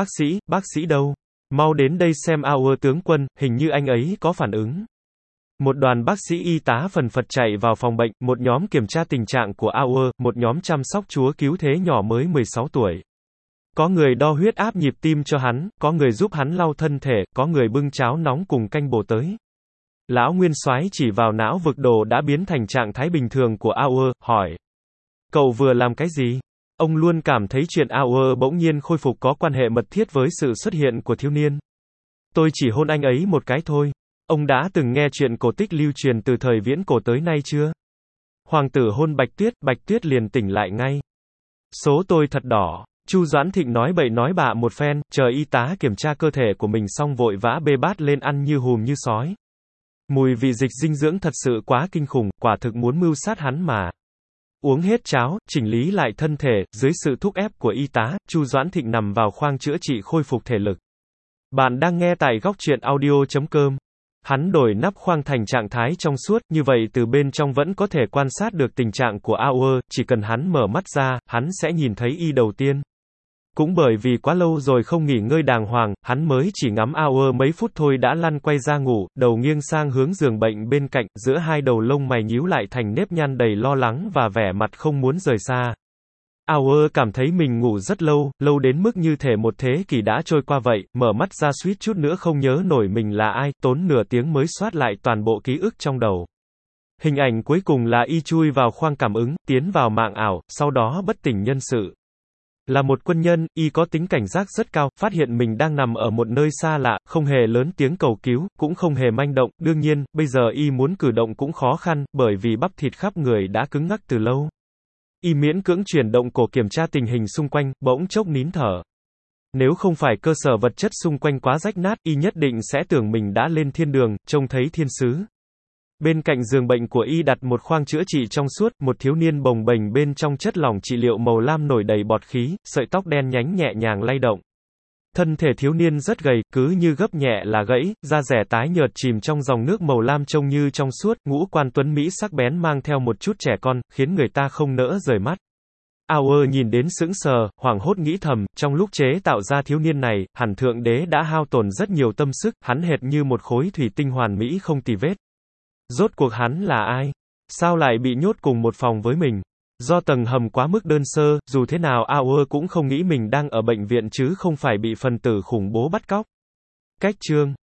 Bác sĩ đâu? Mau đến đây xem Auer tướng quân, hình như anh ấy có phản ứng. Một đoàn bác sĩ y tá phần phật chạy vào phòng bệnh, một nhóm kiểm tra tình trạng của Auer, một nhóm chăm sóc chúa cứu thế nhỏ mới 16 tuổi. Có người đo huyết áp nhịp tim cho hắn, có người giúp hắn lau thân thể, có người bưng cháo nóng cùng canh bổ tới. Lão Nguyên Soái chỉ vào não vực đồ đã biến thành trạng thái bình thường của Auer, hỏi. Cậu vừa làm cái gì? Ông luôn cảm thấy chuyện Auer bỗng nhiên khôi phục có quan hệ mật thiết với sự xuất hiện của thiếu niên. Tôi chỉ hôn anh ấy một cái thôi. Ông đã từng nghe chuyện cổ tích lưu truyền từ thời viễn cổ tới nay chưa? Hoàng tử hôn Bạch Tuyết liền tỉnh lại ngay. Số tôi thật đỏ. Chu Doãn Thịnh nói bậy nói bạ một phen, chờ y tá kiểm tra cơ thể của mình xong vội vã bê bát lên ăn như hùm như sói. Mùi vị dịch dinh dưỡng thật sự quá kinh khủng, quả thực muốn mưu sát hắn mà. Uống hết cháo, chỉnh lý lại thân thể, dưới sự thúc ép của y tá, Chu Doãn Thịnh nằm vào khoang chữa trị khôi phục thể lực. Bạn đang nghe tại góc truyện audio.com. Hắn đổi nắp khoang thành trạng thái trong suốt, như vậy từ bên trong vẫn có thể quan sát được tình trạng của Auer, chỉ cần hắn mở mắt ra, hắn sẽ nhìn thấy y đầu tiên. Cũng bởi vì quá lâu rồi không nghỉ ngơi đàng hoàng, hắn mới chỉ ngắm Auer mấy phút thôi đã lăn quay ra ngủ, đầu nghiêng sang hướng giường bệnh bên cạnh, giữa hai đầu lông mày nhíu lại thành nếp nhăn đầy lo lắng và vẻ mặt không muốn rời xa. Auer cảm thấy mình ngủ rất lâu, lâu đến mức như thể một thế kỷ đã trôi qua vậy, mở mắt ra suýt chút nữa không nhớ nổi mình là ai, tốn nửa tiếng mới soát lại toàn bộ ký ức trong đầu. Hình ảnh cuối cùng là y chui vào khoang cảm ứng, tiến vào mạng ảo, sau đó bất tỉnh nhân sự. Là một quân nhân, y có tính cảnh giác rất cao, phát hiện mình đang nằm ở một nơi xa lạ, không hề lớn tiếng cầu cứu, cũng không hề manh động, đương nhiên, bây giờ y muốn cử động cũng khó khăn, bởi vì bắp thịt khắp người đã cứng ngắc từ lâu. Y miễn cưỡng chuyển động cổ kiểm tra tình hình xung quanh, bỗng chốc nín thở. Nếu không phải cơ sở vật chất xung quanh quá rách nát, y nhất định sẽ tưởng mình đã lên thiên đường, trông thấy thiên sứ. Bên cạnh giường bệnh của y đặt một khoang chữa trị trong suốt, một thiếu niên bồng bềnh bên trong chất lỏng trị liệu màu lam nổi đầy bọt khí, sợi tóc đen nhánh nhẹ nhàng lay động. Thân thể thiếu niên rất gầy, cứ như gấp nhẹ là gãy, da rẻ tái nhợt chìm trong dòng nước màu lam trông như trong suốt, ngũ quan tuấn mỹ sắc bén mang theo một chút trẻ con, khiến người ta không nỡ rời mắt. Auer nhìn đến sững sờ, hoảng hốt nghĩ thầm, trong lúc chế tạo ra thiếu niên này, hẳn Thượng Đế đã hao tổn rất nhiều tâm sức, hắn hệt như một khối thủy tinh hoàn mỹ không tì vết. Rốt cuộc hắn là ai? Sao lại bị nhốt cùng một phòng với mình? Do tầng hầm quá mức đơn sơ, dù thế nào Auer cũng không nghĩ mình đang ở bệnh viện chứ không phải bị phần tử khủng bố bắt cóc. Cách chương